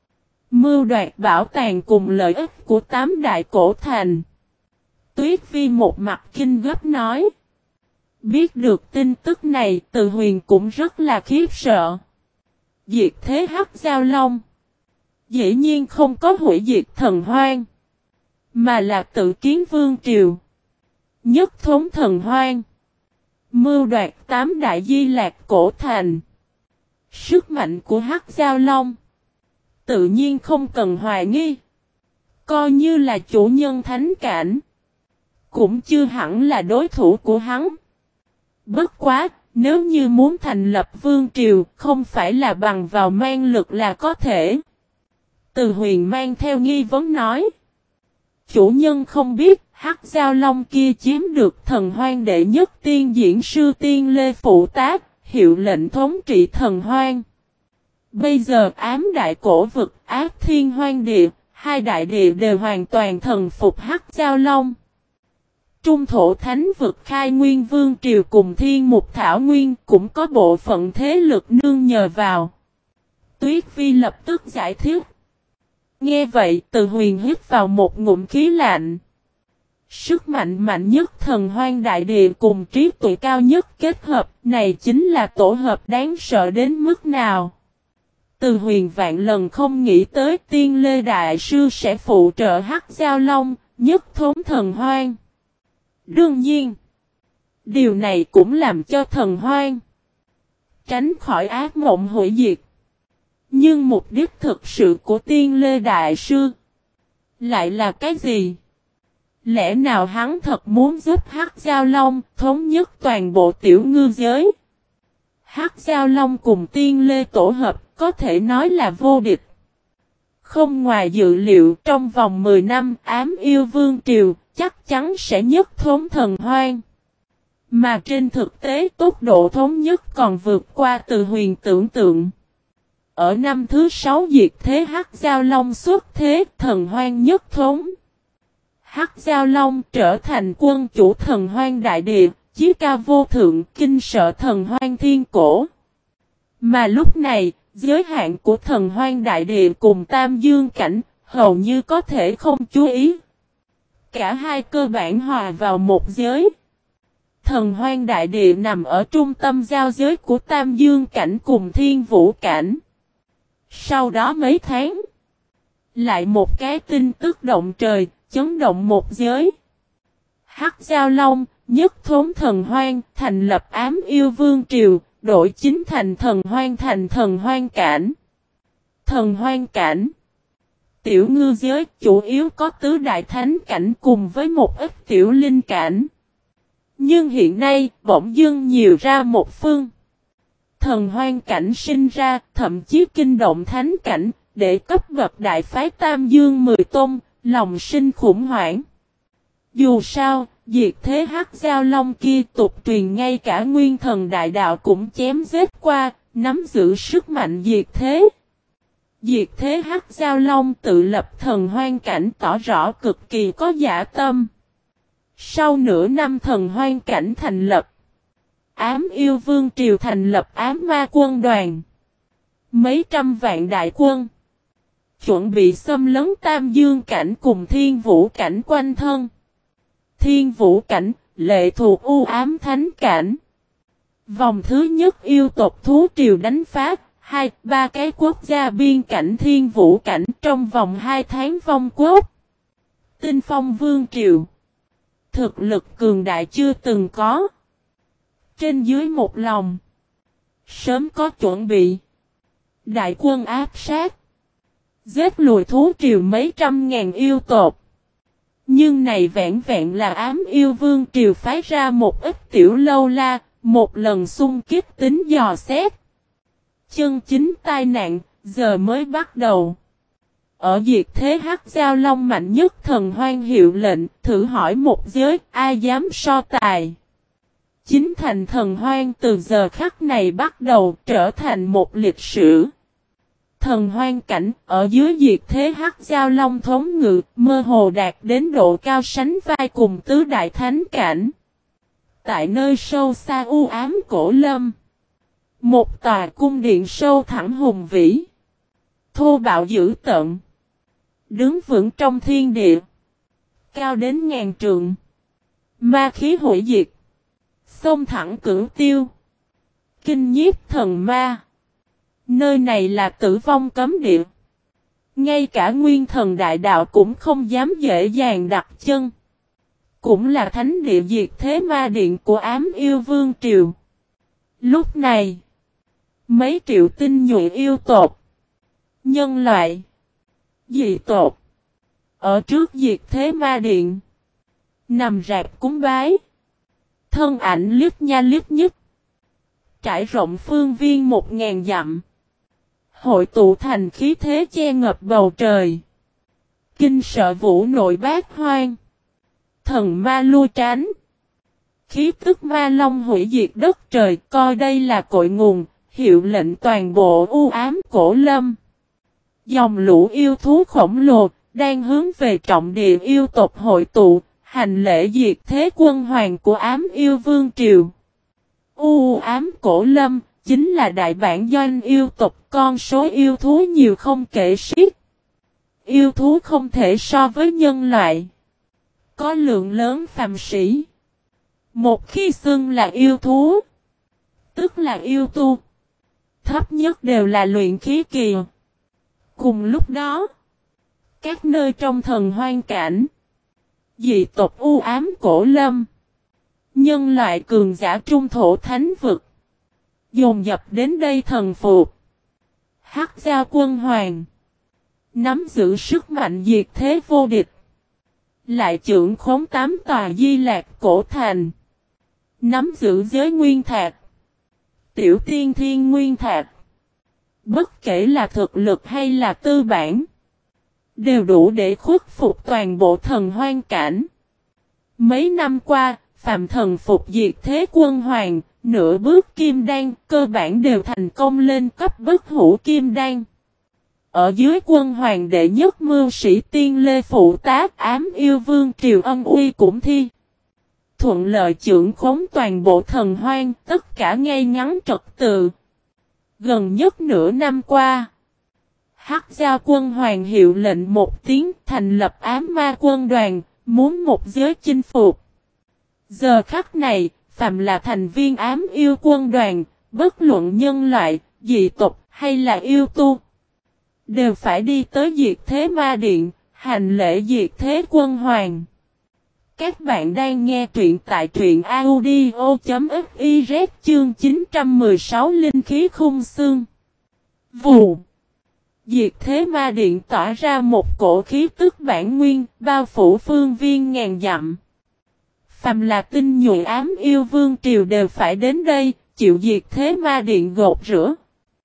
Speaker 1: mưu đoạt bảo tàng cùng lợi ích của tám đại cổ thành. Tuyết Vi một mặt kinh gấp nói. Biết được tin tức này, Từ Huyền cũng rất là khiếp sợ. Diệt thế Hắc Giao Long dĩ nhiên không có hủy diệt thần hoang, mà là tự kiến vương triều, nhất thống thần hoang, mưu đoạt tám đại di lạc cổ thành. Sức mạnh của Hắc Giao Long tự nhiên không cần hoài nghi. Coi như là chủ nhân thánh cảnh, cũng chưa hẳn là đối thủ của hắn. Bất quá, nếu như muốn thành lập vương triều, không phải là bằng vào mang lực là có thể. Từ Huyền mang theo nghi vấn nói. Chủ nhân không biết, Hắc Giao Long kia chiếm được thần hoang đệ nhất tiên diễn sư tiên Lê Phụ Tác, hiệu lệnh thống trị thần hoang. Bây giờ ám đại cổ vực, ác thiên hoang địa, hai đại địa đều hoàn toàn thần phục Hắc Giao Long. Trung thổ thánh vực khai nguyên vương triều cùng thiên mục thảo nguyên cũng có bộ phận thế lực nương nhờ vào. Tuyết Vi lập tức giải thích. Nghe vậy Từ Huyền hít vào một ngụm khí lạnh. Sức mạnh mạnh nhất thần hoang đại địa cùng trí tuệ cao nhất kết hợp này chính là tổ hợp đáng sợ đến mức nào. Từ Huyền vạn lần không nghĩ tới Tiên Lê Đại Sư sẽ phụ trợ Hắc Giao Long, nhất thống thần hoang. Đương nhiên, điều này cũng làm cho thần hoang tránh khỏi ác mộng hủy diệt. Nhưng mục đích thực sự của Tiên Lê Đại Sư lại là cái gì? Lẽ nào hắn thật muốn giúp Hắc Giao Long thống nhất toàn bộ tiểu ngư giới? Hắc Giao Long cùng Tiên Lê tổ hợp có thể nói là vô địch. Không ngoài dự liệu trong vòng mười năm ám yêu vương triều chắc chắn sẽ nhất thống thần hoang. Mà trên thực tế tốc độ thống nhất còn vượt qua Từ Huyền tưởng tượng. Ở năm thứ sáu diệt thế Hắc Giao Long xuất thế thần hoang nhất thống. Hắc Giao Long trở thành quân chủ thần hoang đại địa, chí cao vô thượng kinh sợ thần hoang thiên cổ. Mà lúc này, giới hạn của thần hoang đại địa cùng Tam Dương cảnh hầu như có thể không chú ý. Cả hai cơ bản hòa vào một giới. Thần hoang đại địa nằm ở trung tâm giao giới của Tam Dương cảnh cùng Thiên Vũ cảnh. Sau đó mấy tháng, lại một cái tin tức động trời, chấn động một giới. Hắc Giao Long, nhất thống thần hoang, thành lập ám yêu vương triều, đổi chính thành thần hoang thành thần hoang cảnh. Thần hoang cảnh, tiểu ngư giới chủ yếu có tứ đại thánh cảnh cùng với một ít tiểu linh cảnh. Nhưng hiện nay, bỗng dưng nhiều ra một phương. Thần hoang cảnh sinh ra, thậm chí kinh động thánh cảnh, để cấp bậc đại phái Tam Dương mười tôn, lòng sinh khủng hoảng. Dù sao, diệt thế Hắc Giao Long kia tục truyền ngay cả nguyên thần đại đạo cũng chém giết qua, nắm giữ sức mạnh diệt thế. Diệt thế Hắc Giao Long tự lập thần hoang cảnh tỏ rõ cực kỳ có dạ tâm. Sau nửa năm thần hoang cảnh thành lập, ám yêu vương triều thành lập ám ma quân đoàn. Mấy trăm vạn đại quân chuẩn bị xâm lấn Tam Dương cảnh cùng Thiên Vũ cảnh quanh thân. Thiên Vũ cảnh, lệ thuộc u ám thánh cảnh. Vòng thứ nhất yêu tộc thú triều đánh phá, hai, ba cái quốc gia biên cảnh Thiên Vũ cảnh trong vòng hai tháng vong quốc. Tinh Phong vương triều, thực lực cường đại chưa từng có. Trên dưới một lòng, sớm có chuẩn bị. Đại quân áp sát, giết lùi thú triều mấy trăm ngàn yêu tộc. Nhưng này vẹn vẹn là ám yêu vương triều phái ra một ít tiểu lâu la, một lần xung kích tính dò xét. Chân chính tai nạn, giờ mới bắt đầu. Ở diệt thế Hắc Giao Long mạnh nhất thần hoang hiệu lệnh, thử hỏi một giới, ai dám so tài. Chính thành thần hoang từ giờ khắc này bắt đầu trở thành một lịch sử. Thần hoang cảnh ở dưới diệt thế Hắc Giao Long thống ngự mơ hồ đạt đến độ cao sánh vai cùng tứ đại thánh cảnh. Tại nơi sâu xa u ám cổ lâm, một tòa cung điện sâu thẳm hùng vĩ, thô bạo dữ tợn, đứng vững trong thiên địa, cao đến ngàn trượng, ma khí hủy diệt, xông thẳng cửu tiêu, kinh nhiếp thần ma. Nơi này là tử vong cấm địa. Ngay cả nguyên thần đại đạo cũng không dám dễ dàng đặt chân. Cũng là thánh địa diệt thế ma điện của ám yêu vương triều. Lúc này, mấy triệu tinh nhuệ yêu tộc, nhân loại, dị tộc, ở trước diệt thế ma điện, nằm rạp cúng bái. Thân ảnh liếc nha liếc nhích, trải rộng phương viên một ngàn dặm. Hội tụ thành khí thế che ngập bầu trời. Kinh sợ vũ nội bát hoang. Thần ma lui tránh. Khí tức ma long hủy diệt đất trời, coi đây là cội nguồn, hiệu lệnh toàn bộ u ám cổ lâm. Dòng lũ yêu thú khổng lồ, đang hướng về trọng địa yêu tộc hội tụ, hành lễ diệt thế quân hoàng của ám yêu vương triều. U ám cổ lâm, chính là đại bản doanh yêu tộc, con số yêu thú nhiều không kể xiết. Yêu thú không thể so với nhân loại. Có lượng lớn phàm sĩ. Một khi xưng là yêu thú, tức là yêu tu. Thấp nhất đều là luyện khí kỳ. Cùng lúc đó, các nơi trong thần hoang cảnh, dị tộc u ám cổ lâm, nhân loại cường giả trung thổ thánh vực, dồn dập đến đây thần phục. Hắc Giao quân hoàng, nắm giữ sức mạnh diệt thế vô địch, lại trưởng khống tám tòa Di Lạc cổ thành, nắm giữ giới nguyên thạch, tiểu tiên thiên nguyên thạch. Bất kể là thực lực hay là tư bản, đều đủ để khuất phục toàn bộ thần hoang cảnh. Mấy năm qua, phàm thần phục diệt thế quân hoàng, nửa bước kim đan, cơ bản đều thành công lên cấp bất hủ kim đan. Ở dưới quân hoàng đệ nhất mưu sĩ tiên lê phụ tác ám yêu vương triều ân uy cũng thi. Thuận lợi trưởng khống toàn bộ thần hoang, tất cả ngay ngắn trật tự. Gần nhất nửa năm qua, Hắc Giao quân hoàng hiệu lệnh một tiếng thành lập ám ma quân đoàn, muốn một giới chinh phục. Giờ khắc này, phàm là thành viên ám yêu quân đoàn, bất luận nhân loại, dị tộc hay là yêu tu, đều phải đi tới diệt thế ma điện, hành lễ diệt thế quân hoàng. Các bạn đang nghe truyện tại truyện audio.fiz chương chín trăm mười sáu Linh khí khung xương. Vù. Diệt thế ma điện tỏa ra một cổ khí tức bản nguyên, bao phủ phương viên ngàn dặm. Phàm là tinh nhuệ ám yêu vương triều đều phải đến đây, chịu diệt thế ma điện gột rửa.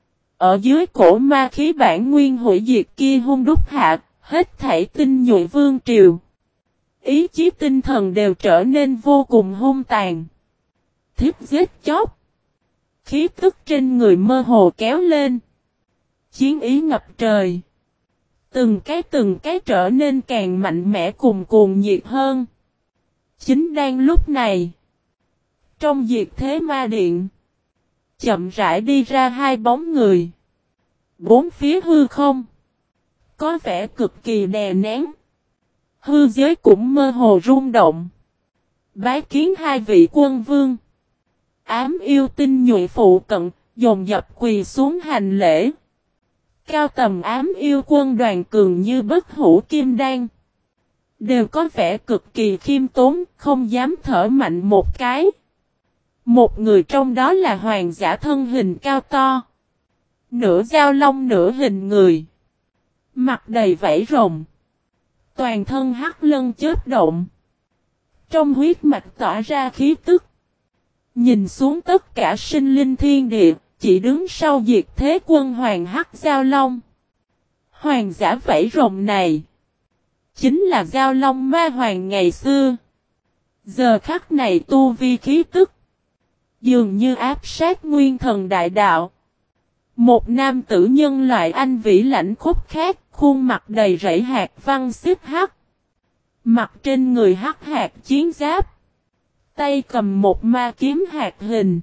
Speaker 1: Ở dưới cổ ma khí bản nguyên hủy diệt kia hung đúc hạ, hết thảy tinh nhuệ vương triều. Ý chí tinh thần đều trở nên vô cùng hung tàn. Thiếp giết chóc. Khí tức trên người mơ hồ kéo lên. Chiến ý ngập trời. Từng cái từng cái trở nên càng mạnh mẽ cùng cuồng nhiệt hơn. Chính đang lúc này, trong diệt thế ma điện, chậm rãi đi ra hai bóng người. Bốn phía hư không, có vẻ cực kỳ đè nén. Hư giới cũng mơ hồ rung động. Bái kiến hai vị quân vương. Ám yêu tinh nhuệ phụ cận, dồn dập quỳ xuống hành lễ. Cao tầm ám yêu quân đoàn cường như bất hủ kim đan, đều có vẻ cực kỳ khiêm tốn, không dám thở mạnh một cái. Một người trong đó là hoàng giả thân hình cao to, nửa dao long nửa hình người, mặt đầy vảy rồng, toàn thân hắc lân chớp động, trong huyết mạch tỏa ra khí tức. Nhìn xuống tất cả sinh linh thiên địa, chỉ đứng sau diệt thế quân hoàng hắc Giao Long. Hoàng giả vảy rồng này, chính là Giao Long ma hoàng ngày xưa. Giờ khắc này tu vi khí tức, dường như áp sát nguyên thần đại đạo. Một nam tử nhân loại anh vĩ lãnh khốc khác, khuôn mặt đầy rẫy hạt văn xích hắc. Mặt trên người hắc hạt chiến giáp, tay cầm một ma kiếm hạt hình.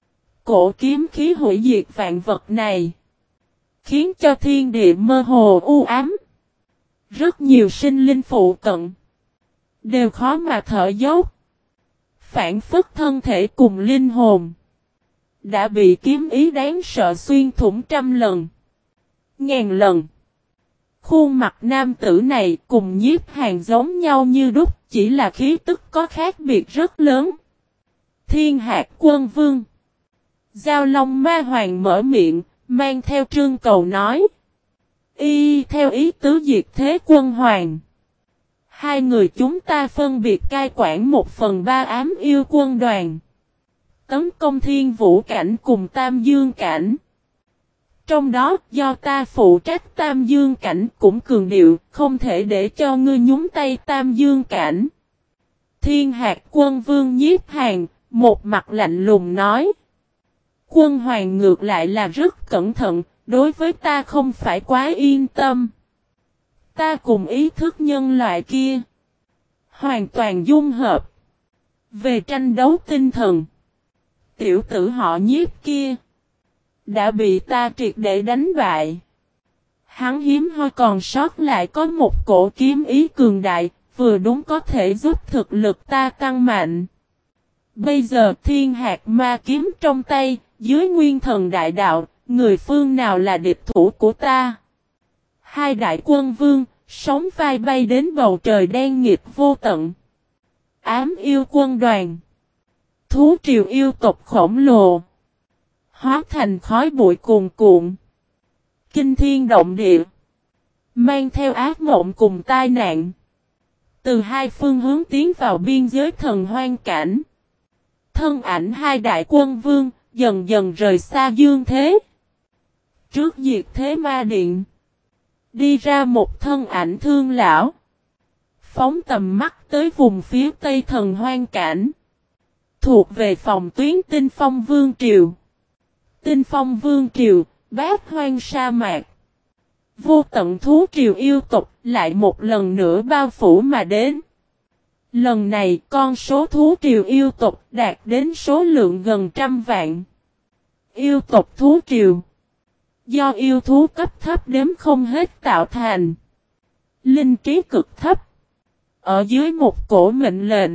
Speaker 1: Cổ kiếm khí hủy diệt vạn vật này, khiến cho thiên địa mơ hồ u ám. Rất nhiều sinh linh phụ cận, đều khó mà thở dốc. Phản phất thân thể cùng linh hồn, đã bị kiếm ý đáng sợ xuyên thủng trăm lần, ngàn lần. Khuôn mặt nam tử này cùng Nhiếp Hàn giống nhau như đúc, chỉ là khí tức có khác biệt rất lớn. Thiên Hạt quân vương. Giao Long ma hoàng mở miệng, mang theo trương cầu nói. Y theo ý tứ diệt thế quân hoàng. Hai người chúng ta phân biệt cai quản một phần ba ám yêu quân đoàn, tấn công thiên vũ cảnh cùng tam dương cảnh. Trong đó do ta phụ trách tam dương cảnh, cũng cường điệu không thể để cho ngươi nhúng tay tam dương cảnh. Thiên Hạt quân vương Nhiếp Hàn một mặt lạnh lùng nói. Quân Hoàng ngược lại là rất cẩn thận, đối với ta không phải quá yên tâm. Ta cùng ý thức nhân loại kia hoàn toàn dung hợp. Về tranh đấu tinh thần, tiểu tử họ Nhiếp kia đã bị ta triệt để đánh bại. Hắn hiếm hoi còn sót lại có một cổ kiếm ý cường đại, vừa đúng có thể giúp thực lực ta tăng mạnh. Bây giờ thiên hạt ma kiếm trong tay, dưới nguyên thần đại đạo, người phương nào là địch thủ của ta? Hai đại quân vương, sóng vai bay đến bầu trời đen nghịt vô tận. Ám yêu quân đoàn, thú triều yêu tộc khổng lồ, hóa thành khói bụi cuồn cuộn, kinh thiên động địa, mang theo ác mộng cùng tai nạn. Từ hai phương hướng tiến vào biên giới thần hoang cảnh. Thân ảnh hai đại quân vương, dần dần rời xa dương thế. Trước diệt thế ma điện, đi ra một thân ảnh thương lão. Phóng tầm mắt tới vùng phía tây thần hoang cảnh. Thuộc về phòng tuyến Tinh Phong Vương Triều. Tinh Phong Vương Triều, bát hoang sa mạc. Vô tận thú triều yêu tộc lại một lần nữa bao phủ mà đến. Lần này con số thú triều yêu tộc đạt đến số lượng gần trăm vạn. Yêu tộc thú triều, do yêu thú cấp thấp đếm không hết tạo thành. Linh trí cực thấp. Ở dưới một cổ mệnh lệnh,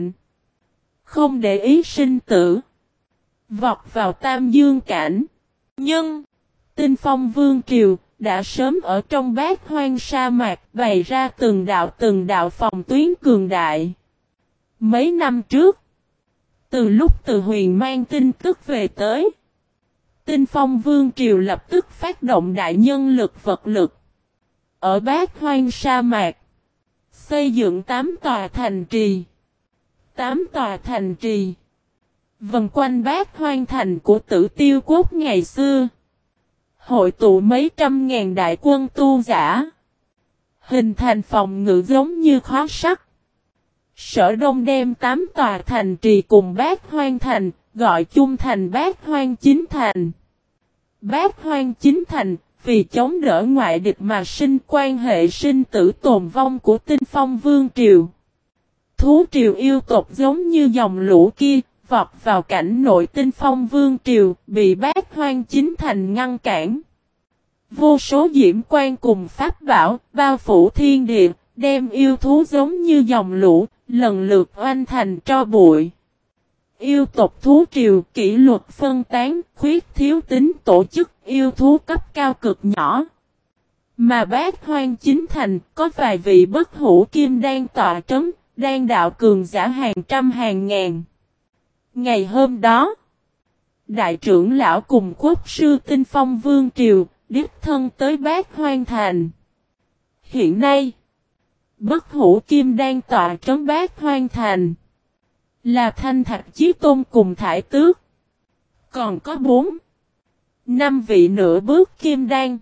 Speaker 1: không để ý sinh tử, vọt vào Tam Dương cảnh. Nhưng Tinh Phong Vương Triều đã sớm ở trong bát hoang sa mạc bày ra từng đạo từng đạo phòng tuyến cường đại. Mấy năm trước, từ lúc Từ Huyền mang tin tức về tới, Tinh Phong Vương Triều lập tức phát động đại nhân lực vật lực. Ở bát hoang sa mạc, xây dựng tám tòa thành trì. tám tòa thành trì vần quanh bát hoang thành của Tử Tiêu Quốc ngày xưa. Hội tụ mấy trăm ngàn đại quân tu giả. Hình thành phòng ngự giống như khóa sắt. Sở Đông đem tám tòa thành trì cùng bát hoang thành, gọi chung thành bát hoang chính thành. Bát hoang chính thành, vì chống đỡ ngoại địch mà sinh quan hệ sinh tử tồn vong của Tinh Phong Vương Triều. Thú triều yêu tộc giống như dòng lũ kia, vọt vào cảnh nội Tinh Phong Vương Triều, bị bát hoang chính thành ngăn cản. Vô số diễm quan cùng pháp bảo, bao phủ thiên địa, đem yêu thú giống như dòng lũ, lần lượt oanh thành tro bụi. Yêu tộc thú triều kỷ luật phân tán, khuyết thiếu tính tổ chức yêu thú cấp cao cực nhỏ. Mà bát hoang chính thành có vài vị bất hủ kim đan tọa trấn, đan đạo cường giả hàng trăm hàng ngàn. Ngày hôm đó, đại trưởng lão cùng quốc sư Tinh Phong Vương Triều, đích thân tới bát hoang thành. Hiện nay, bất hủ kim đan tọa trấn bát hoang thành là Thanh Thạch Chí Tôn cùng Thải Tước. Còn có bốn, năm vị nửa bước kim đan.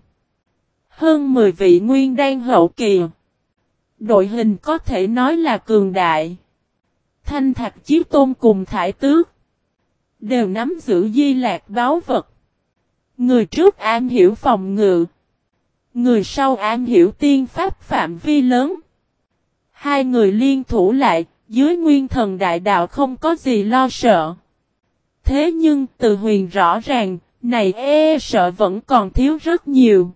Speaker 1: Hơn mười vị nguyên đan hậu kỳ. Đội hình có thể nói là cường đại. Thanh Thạch Chí Tôn cùng Thải Tước đều nắm giữ di lạc báu vật. Người trước am hiểu phòng ngự, người sau am hiểu tiên pháp phạm vi lớn. Hai người liên thủ lại, dưới nguyên thần đại đạo không có gì lo sợ. Thế nhưng Từ Huyền rõ ràng, này e sợ vẫn còn thiếu rất nhiều.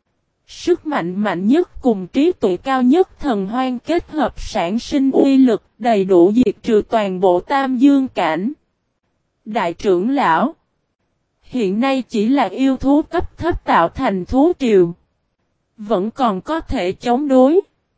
Speaker 1: Sức mạnh mạnh nhất cùng trí tuệ cao nhất thần hoang kết hợp sản sinh uy lực đầy đủ diệt trừ toàn bộ Tam Dương cảnh. Đại trưởng lão, hiện nay chỉ là yêu thú cấp thấp tạo thành thú triều, vẫn còn có thể chống đối.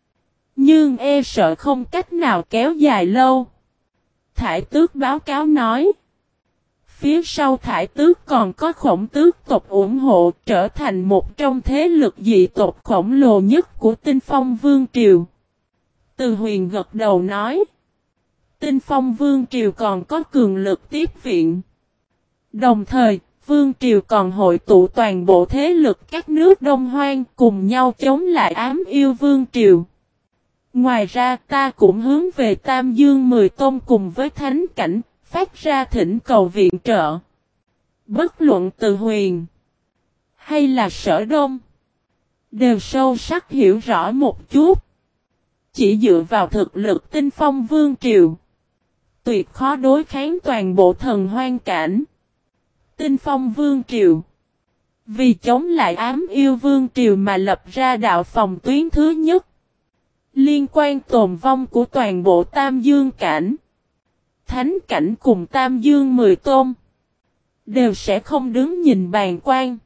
Speaker 1: Nhưng e sợ không cách nào kéo dài lâu. Thải Tước báo cáo nói. Phía sau Thải Tước còn có Khổng Tước tộc ủng hộ, trở thành một trong thế lực dị tộc khổng lồ nhất của Tinh Phong Vương Triều. Từ Huyền gật đầu nói. Tinh Phong Vương Triều còn có cường lực tiếp viện. Đồng thời, Vương Triều còn hội tụ toàn bộ thế lực các nước Đông Hoang cùng nhau chống lại ám yêu Vương Triều. Ngoài ra ta cũng hướng về Tam Dương Mười Tôn cùng với Thánh Cảnh, phát ra thỉnh cầu viện trợ. Bất luận Từ Huyền hay là Sở Đông, đều sâu sắc hiểu rõ một chút. Chỉ dựa vào thực lực Tinh Phong Vương Triều, tuyệt khó đối kháng toàn bộ thần hoang cảnh. Tinh Phong Vương Triều vì chống lại Ám Yêu Vương Triều mà lập ra đạo phòng tuyến thứ nhất, liên quan tồn vong của toàn bộ Tam Dương cảnh. Thánh cảnh cùng Tam Dương mười tôn đều sẽ không đứng nhìn bàn quan.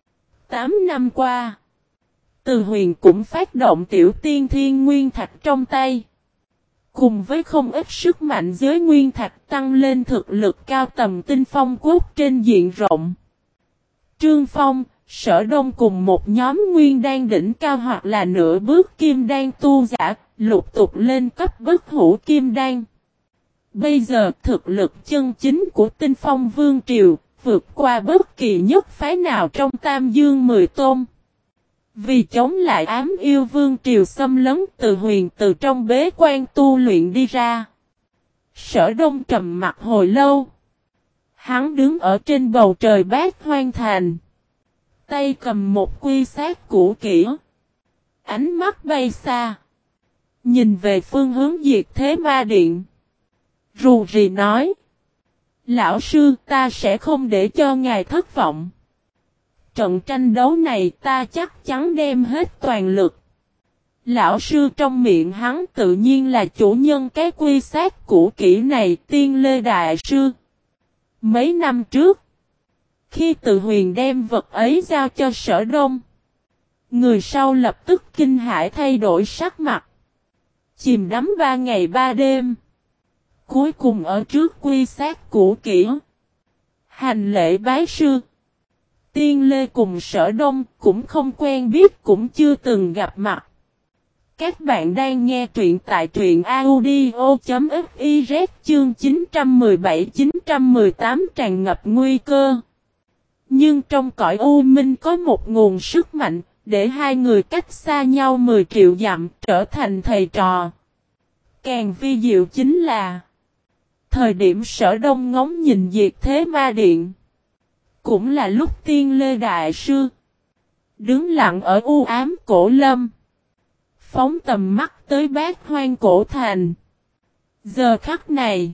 Speaker 1: Tám năm qua, Từ Huyền cũng phát động tiểu tiên thiên nguyên thạch trong tay, cùng với không ít sức mạnh giới nguyên thạch tăng lên thực lực cao tầm Tinh Phong quốc trên diện rộng. Trương Phong, Sở Đông cùng một nhóm nguyên đan đỉnh cao hoặc là nửa bước kim đan tu giả, lục tục lên cấp bất hủ kim đan. Bây giờ thực lực chân chính của Tinh Phong Vương Triều vượt qua bất kỳ nhất phái nào trong Tam Dương mười tôn. Vì chống lại Ám Yêu Vương Triều xâm lấn, Từ Huyền từ trong bế quan tu luyện đi ra. Sở Đông trầm mặt hồi lâu. Hắn đứng ở trên bầu trời Bát Hoang Thành, tay cầm một quy sát cũ kỹ, ánh mắt bay xa, nhìn về phương hướng Diệt Thế Ma Điện. Rù rì nói: Lão sư, ta sẽ không để cho ngài thất vọng. Trận tranh đấu này ta chắc chắn đem hết toàn lực. Lão sư trong miệng hắn tự nhiên là chủ nhân cái quy sát cũ kỹ này, Tiên Lê Đại Sư. Mấy năm trước, khi Từ Huyền đem vật ấy giao cho Sở Đông, người sau lập tức kinh hãi thay đổi sắc mặt, chìm đắm ba ngày ba đêm. Cuối cùng ở trước quy sát cũ kỹ, hành lễ bái sư. Tiên Lê cùng Sở Đông cũng không quen biết, cũng chưa từng gặp mặt. Các bạn đang nghe truyện tại truyện audio.fiz chương chín một bảy chín một tám tràn ngập nguy cơ. Nhưng trong cõi u minh có một nguồn sức mạnh, để hai người cách xa nhau mười triệu dặm trở thành thầy trò. Càng vi diệu chính là, thời điểm Sở Đông ngóng nhìn Diệt Thế Ma Điện, cũng là lúc Tiên Lê Đại Sư đứng lặng ở u ám cổ lâm, phóng tầm mắt tới Bát Hoang cổ thành. Giờ khắc này,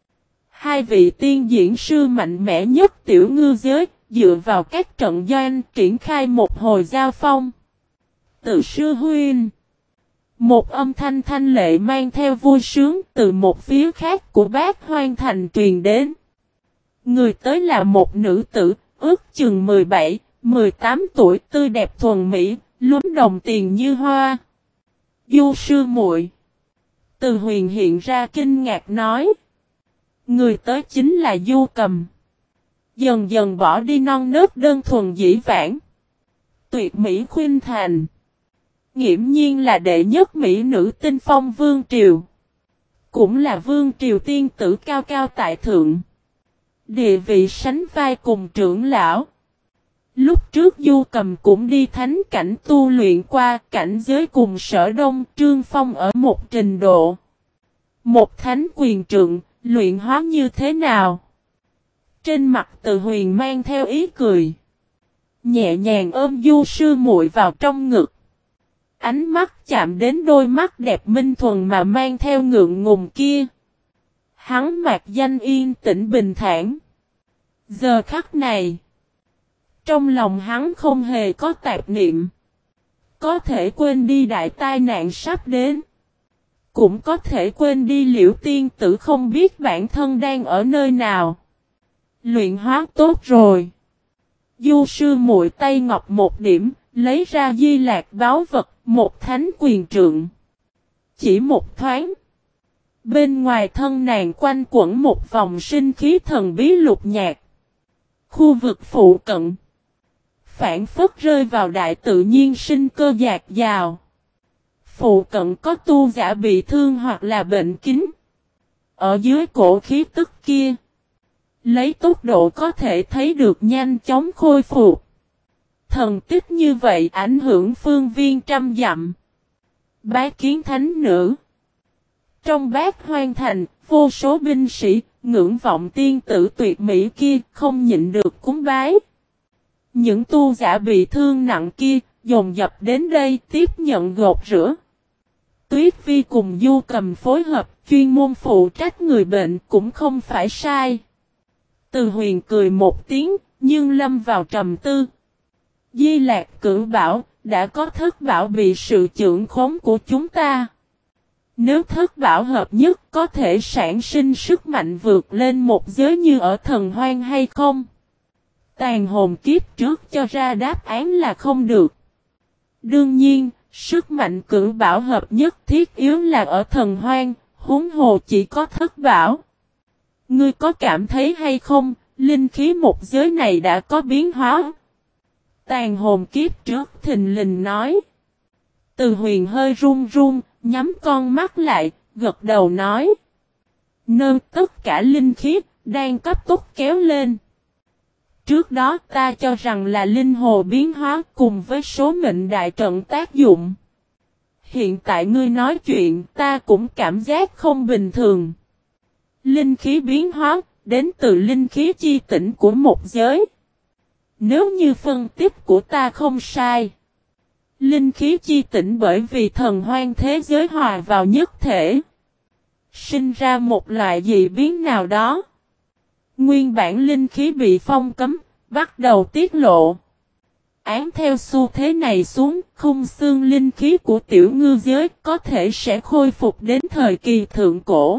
Speaker 1: hai vị tiên diễn sư mạnh mẽ nhất tiểu ngư giới, dựa vào các trận doanh triển khai một hồi giao phong. Từ sư huynh, một âm thanh thanh lệ mang theo vui sướng từ một phía khác của Bát Hoang thành truyền đến. Người tới là một nữ tử, ước chừng mười bảy, mười tám tuổi, tươi đẹp thuần mỹ, lúm đồng tiền như hoa. Du sư muội. Từ Huyền hiện ra kinh ngạc nói. Người tới chính là Du Cầm. Dần dần bỏ đi non nớt đơn thuần dĩ vãng, tuyệt mỹ khuynh thành. Nghiễm nhiên là đệ nhất mỹ nữ Tinh Phong Vương Triều, cũng là Vương Triều tiên tử cao cao tại thượng, địa vị sánh vai cùng trưởng lão. Lúc trước Du Cầm cũng đi thánh cảnh tu luyện qua, cảnh giới cùng Sở Đông, Trương Phong ở một trình độ. Một thánh quyền trượng, luyện hóa như thế nào? Trên mặt Từ Huyền mang theo ý cười, nhẹ nhàng ôm Du sư muội vào trong ngực. Ánh mắt chạm đến đôi mắt đẹp minh thuần mà mang theo ngượng ngùng kia. Hắn mạc danh yên tĩnh bình thản. Giờ khắc này, trong lòng hắn không hề có tạp niệm. Có thể quên đi đại tai nạn sắp đến, cũng có thể quên đi Liễu tiên tử không biết bản thân đang ở nơi nào. Luyện hóa tốt rồi. Du sư muội tay ngọc một điểm, lấy ra di lạc báu vật, một thánh quyền trượng. Chỉ một thoáng, bên ngoài thân nàng quanh quẩn một vòng sinh khí thần bí lục nhạt. Khu vực phụ cận, phản phất rơi vào đại tự nhiên sinh cơ dạt dào. Phụ cận có tu giả bị thương hoặc là bệnh kín. Ở dưới cổ khí tức kia, lấy tốc độ có thể thấy được nhanh chóng khôi phục. Thần tích như vậy ảnh hưởng phương viên trăm dặm. Bái kiến thánh nữ. Trong Bát Hoang thành, vô số binh sĩ, ngưỡng vọng tiên tử tuyệt mỹ kia, không nhịn được cúng bái. Những tu giả bị thương nặng kia, dồn dập đến đây tiếp nhận gột rửa. Tuyết Vi cùng Du Cầm phối hợp, chuyên môn phụ trách người bệnh cũng không phải sai. Từ Huyền cười một tiếng, nhưng lâm vào trầm tư. Di Lạc Cửu bảo, đã có thất bảo bị sự chưởng khống của chúng ta. Nếu thất bảo hợp nhất có thể sản sinh sức mạnh vượt lên một giới như ở thần hoang hay không? Tàn hồn kiếp trước cho ra đáp án là không được. Đương nhiên, sức mạnh cửu bảo hợp nhất thiết yếu là ở thần hoang, huống hồ chỉ có thất bảo. Ngươi có cảm thấy hay không, linh khí một giới này đã có biến hóa? Tàn hồn kiếp trước thình lình nói. Từ Huyền hơi run run, nhắm con mắt lại, gật đầu nói. Nâng tất cả linh khí, đang cấp tốc kéo lên. Trước đó ta cho rằng là linh hồ biến hóa cùng với số mệnh đại trận tác dụng. Hiện tại ngươi nói chuyện ta cũng cảm giác không bình thường. Linh khí biến hóa, đến từ linh khí chi tỉnh của một giới. Nếu như phân tích của ta không sai. Linh khí chi tỉnh bởi vì thần hoang thế giới hòa vào nhất thể. Sinh ra một loại dị biến nào đó. Nguyên bản linh khí bị phong cấm, bắt đầu tiết lộ. Án theo xu thế này xuống, khung xương linh khí của tiểu ngư giới có thể sẽ khôi phục đến thời kỳ thượng cổ.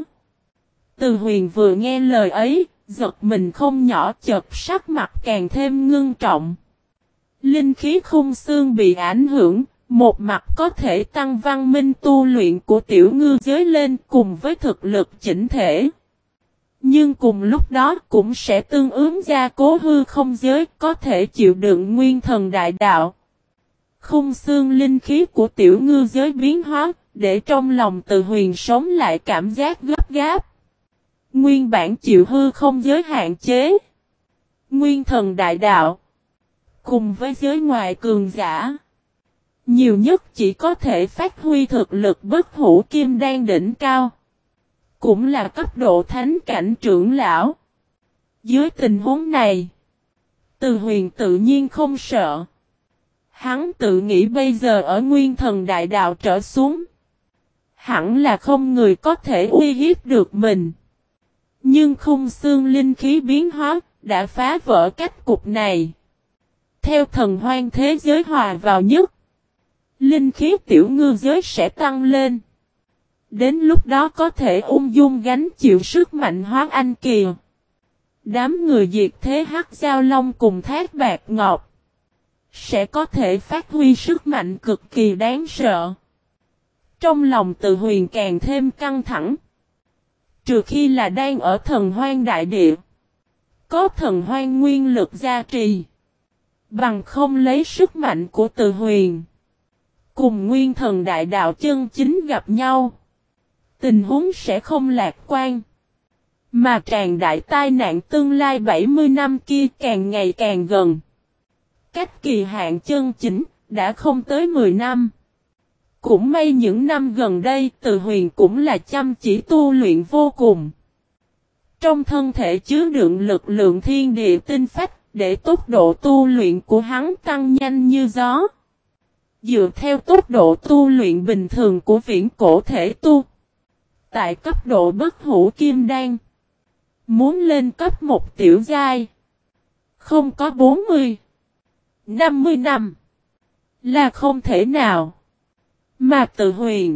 Speaker 1: Từ Huyền vừa nghe lời ấy, giật mình không nhỏ, chợt sắc mặt càng thêm ngưng trọng. Linh khí khung xương bị ảnh hưởng, một mặt có thể tăng văn minh tu luyện của tiểu ngư giới lên cùng với thực lực chỉnh thể. Nhưng cùng lúc đó cũng sẽ tương ứng gia cố hư không giới có thể chịu đựng nguyên thần đại đạo. Khung xương linh khí của tiểu ngư giới biến hóa, để trong lòng Từ Huyền sống lại cảm giác gấp gáp. Nguyên bản chịu hư không giới hạn chế. Nguyên thần đại đạo. Cùng với giới ngoài cường giả. Nhiều nhất chỉ có thể phát huy thực lực bất hủ kim đan đỉnh cao. Cũng là cấp độ thánh cảnh trưởng lão. Dưới tình huống này, Từ Huyền tự nhiên không sợ. Hắn tự nghĩ bây giờ ở nguyên thần đại đạo trở xuống. Hẳn là không người có thể uy hiếp được mình. Nhưng khung xương linh khí biến hóa đã phá vỡ cách cục này. Theo thần hoang thế giới hòa vào nhất, linh khí tiểu ngư giới sẽ tăng lên. Đến lúc đó có thể ung dung gánh chịu sức mạnh hóa anh kỳ. Đám người diệt thế hắc giao long cùng thác bạc ngọc sẽ có thể phát huy sức mạnh cực kỳ đáng sợ. Trong lòng Từ Huyền càng thêm căng thẳng. Trừ khi là đang ở thần hoang đại địa. Có thần hoang nguyên lực gia trì. Bằng không lấy sức mạnh của Từ Huyền. Cùng nguyên thần đại đạo chân chính gặp nhau. Tình huống sẽ không lạc quan. Mà tràn đại tai nạn tương lai bảy mươi năm kia càng ngày càng gần. Cách kỳ hạn chân chính đã không tới mười năm. Cũng may những năm gần đây Từ Huyền cũng là chăm chỉ tu luyện vô cùng. Trong thân thể chứa đựng lực lượng thiên địa tinh phách để tốc độ tu luyện của hắn tăng nhanh như gió. Dựa theo tốc độ tu luyện bình thường của viễn cổ thể tu. Tại cấp độ bất hủ kim đan. Muốn lên cấp một tiểu giai. Không có bốn mươi, năm mươi năm. Là không thể nào. Mà Từ Huyền.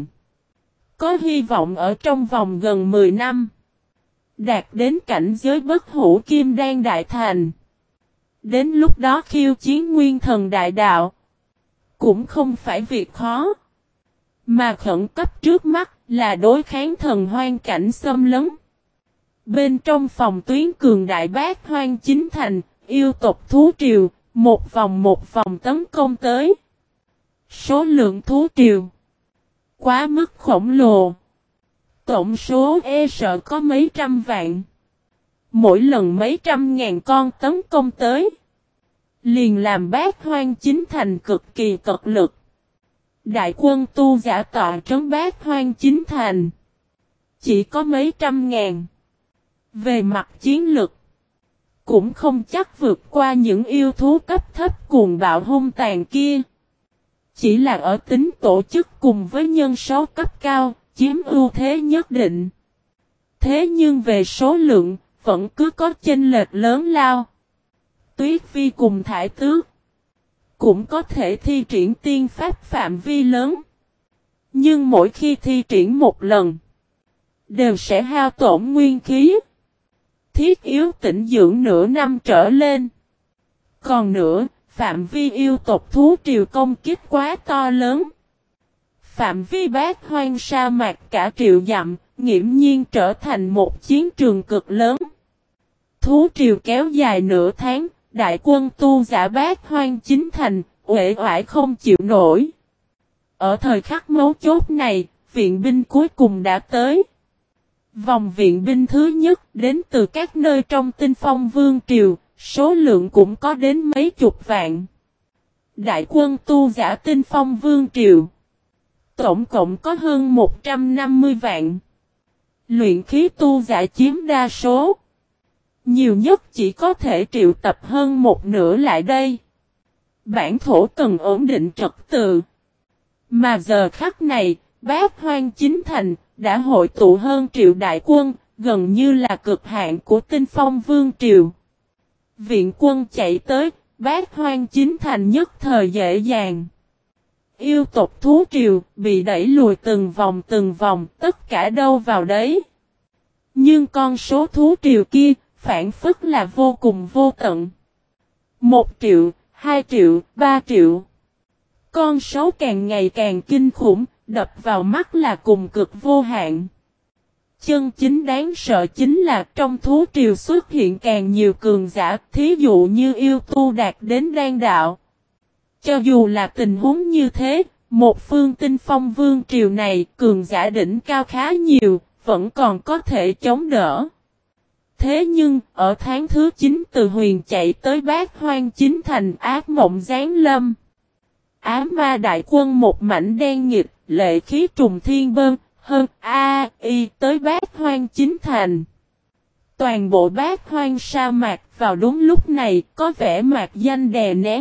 Speaker 1: Có hy vọng ở trong vòng gần mười năm. Đạt đến cảnh giới bất hủ kim đan đại thành. Đến lúc đó khiêu chiến nguyên thần đại đạo. Cũng không phải việc khó. Mà khẩn cấp trước mắt là đối kháng thần hoang cảnh xâm lấn. Bên trong phòng tuyến cường đại bát hoang chính thành, yêu tộc thú triều, một vòng một vòng tấn công tới. Số lượng thú triều quá mức khổng lồ. Tổng số e sợ có mấy trăm vạn. Mỗi lần mấy trăm ngàn con tấn công tới. Liền làm bát hoang chính thành cực kỳ cật lực. Đại quân tu giả tọa trấn bát hoang chính thành. Chỉ có mấy trăm ngàn. Về mặt chiến lực, cũng không chắc vượt qua những yêu thú cấp thấp cuồng bạo hung tàn kia. Chỉ là ở tính tổ chức cùng với nhân số cấp cao, chiếm ưu thế nhất định. Thế nhưng về số lượng, vẫn cứ có chênh lệch lớn lao. Tuyết Phi cùng Thải Tước cũng có thể thi triển tiên pháp phạm vi lớn. Nhưng mỗi khi thi triển một lần, đều sẽ hao tổn nguyên khí. Thiết yếu tĩnh dưỡng nửa năm trở lên. Còn nữa, phạm vi yêu tộc thú triều công kích quá to lớn. Phạm vi bát hoang sa mạc cả triệu dặm, nghiễm nhiên trở thành một chiến trường cực lớn. Thú triều kéo dài nửa tháng, đại quân tu giả bát hoang chính thành, uể oải không chịu nổi. Ở thời khắc mấu chốt này, viện binh cuối cùng đã tới. Vòng viện binh thứ nhất đến từ các nơi trong Tinh Phong Vương Triều, số lượng cũng có đến mấy chục vạn. Đại quân tu giả Tinh Phong Vương Triều tổng cộng có hơn một trăm năm mươi vạn. Luyện khí tu giả chiếm đa số. Nhiều nhất chỉ có thể triệu tập hơn một nửa lại đây. Bản thổ cần ổn định trật tự. Mà giờ khắc này, Bát Hoang Chính Thành đã hội tụ hơn triệu đại quân, gần như là cực hạn của Tinh Phong Vương Triều. Viện quân chạy tới, Bát Hoang Chính Thành nhất thời dễ dàng. Yêu tộc thú triều bị đẩy lùi từng vòng từng vòng, tất cả đâu vào đấy. Nhưng con số thú triều kia, phản phất là vô cùng vô tận. Một triệu, hai triệu, ba triệu. Con số càng ngày càng kinh khủng, đập vào mắt là cùng cực vô hạn. Chân chính đáng sợ chính là trong thú triều xuất hiện càng nhiều cường giả, thí dụ như yêu tu đạt đến đan đạo. Cho dù là tình huống như thế, một phương Tinh Phong Vương Triều này cường giả đỉnh cao khá nhiều, vẫn còn có thể chống đỡ. Thế nhưng, ở tháng thứ chín từ huyền chạy tới Bát Hoang Chính Thành ác mộng giáng lâm. Ám ma đại quân một mảnh đen nghịch, lệ khí trùng thiên bơn, hơn A, Y tới Bát Hoang Chính Thành. Toàn bộ Bát Hoang sa mạc vào đúng lúc này có vẻ mạc danh đè nén.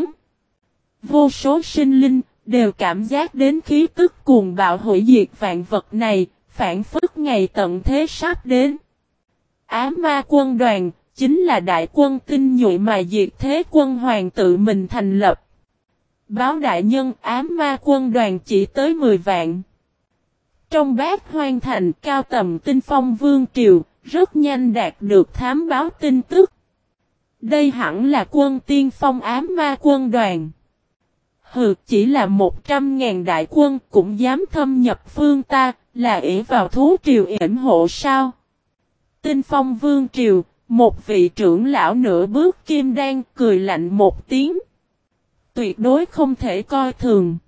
Speaker 1: Vô số sinh linh đều cảm giác đến khí tức cuồng bạo hủy diệt vạn vật này, phản phất ngày tận thế sắp đến. Ám ma quân đoàn chính là đại quân tinh nhuệ mà diệt thế quân hoàng tự mình thành lập. Báo đại nhân ám ma quân đoàn chỉ tới mười vạn. Trong Bát Hoang Thành cao tầm Tinh Phong Vương Triều, rất nhanh đạt được thám báo tin tức. Đây hẳn là quân tiên phong ám ma quân đoàn. Hừ, chỉ là một trăm ngàn đại quân cũng dám thâm nhập phương ta, là ỷ vào thú triều yểm hộ sao? Tinh Phong Vương Triều, một vị trưởng lão nửa bước kim đan cười lạnh một tiếng. Tuyệt đối không thể coi thường.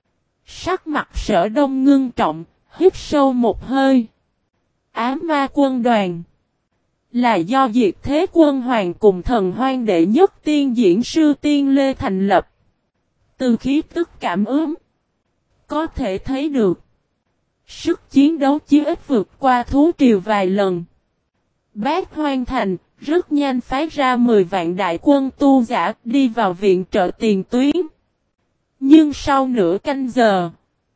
Speaker 1: Sắc mặt Sở Đông ngưng trọng, hít sâu một hơi. Ám ma quân đoàn là do diệt thế quân hoàng cùng thần hoang đệ nhất tiên diễn sư tiên Lê thành lập. Từ khí tức cảm ứng, có thể thấy được sức chiến đấu chí ít vượt qua thú triều vài lần. Bát Hoang Thành rất nhanh phái ra mười vạn đại quân tu giả đi vào viện trợ tiền tuyến. Nhưng sau nửa canh giờ,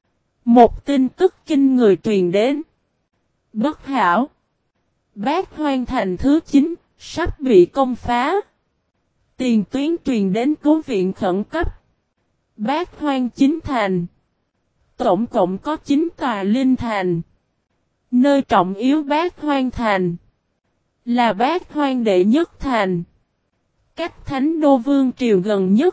Speaker 1: một tin tức kinh người truyền đến. Bất hảo! Bát Hoang Thành thứ chín sắp bị công phá. Tiền tuyến truyền đến cứu viện khẩn cấp. Bát Hoang Chính Thành tổng cộng có chín tòa linh thành. Nơi trọng yếu Bát Hoang Thành là Bát Hoang đệ nhất thành, cách Thánh Đô Vương Triều gần nhất.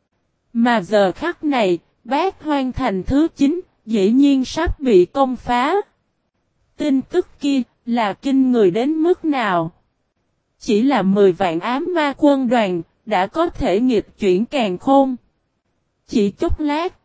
Speaker 1: Mà giờ khắc này, Bát Hoang Thành thứ chín dĩ nhiên sắp bị công phá. Tin tức kia là kinh người đến mức nào? Chỉ là mười vạn ám ma quân đoàn đã có thể nghịch chuyển càn khôn. Chỉ chút lát,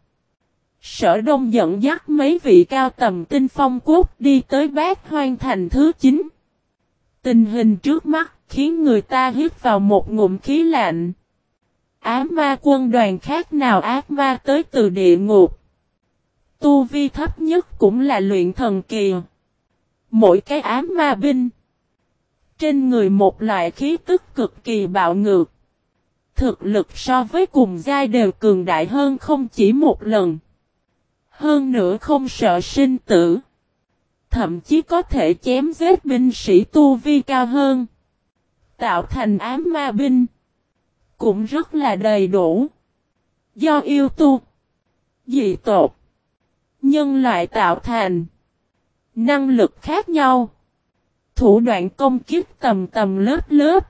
Speaker 1: Sở Đông dẫn dắt mấy vị cao tầm Tinh Phong quốc đi tới Bát Hoang Thành thứ chín. Tình hình trước mắt khiến người ta hít vào một ngụm khí lạnh. Ám ma quân đoàn khác nào ác ma tới từ địa ngục. Tu vi thấp nhất cũng là luyện thần kỳ. Mỗi cái ám ma binh trên người một loại khí tức cực kỳ bạo ngược. Thực lực so với cùng giai đều cường đại hơn không chỉ một lần. Hơn nữa không sợ sinh tử. Thậm chí có thể chém giết binh sĩ tu vi cao hơn. Tạo thành ám ma binh. Cũng rất là đầy đủ. Do yêu tu, dị tộc, nhân loại tạo thành. Năng lực khác nhau. Thủ đoạn công kích tầm tầm lớp lớp.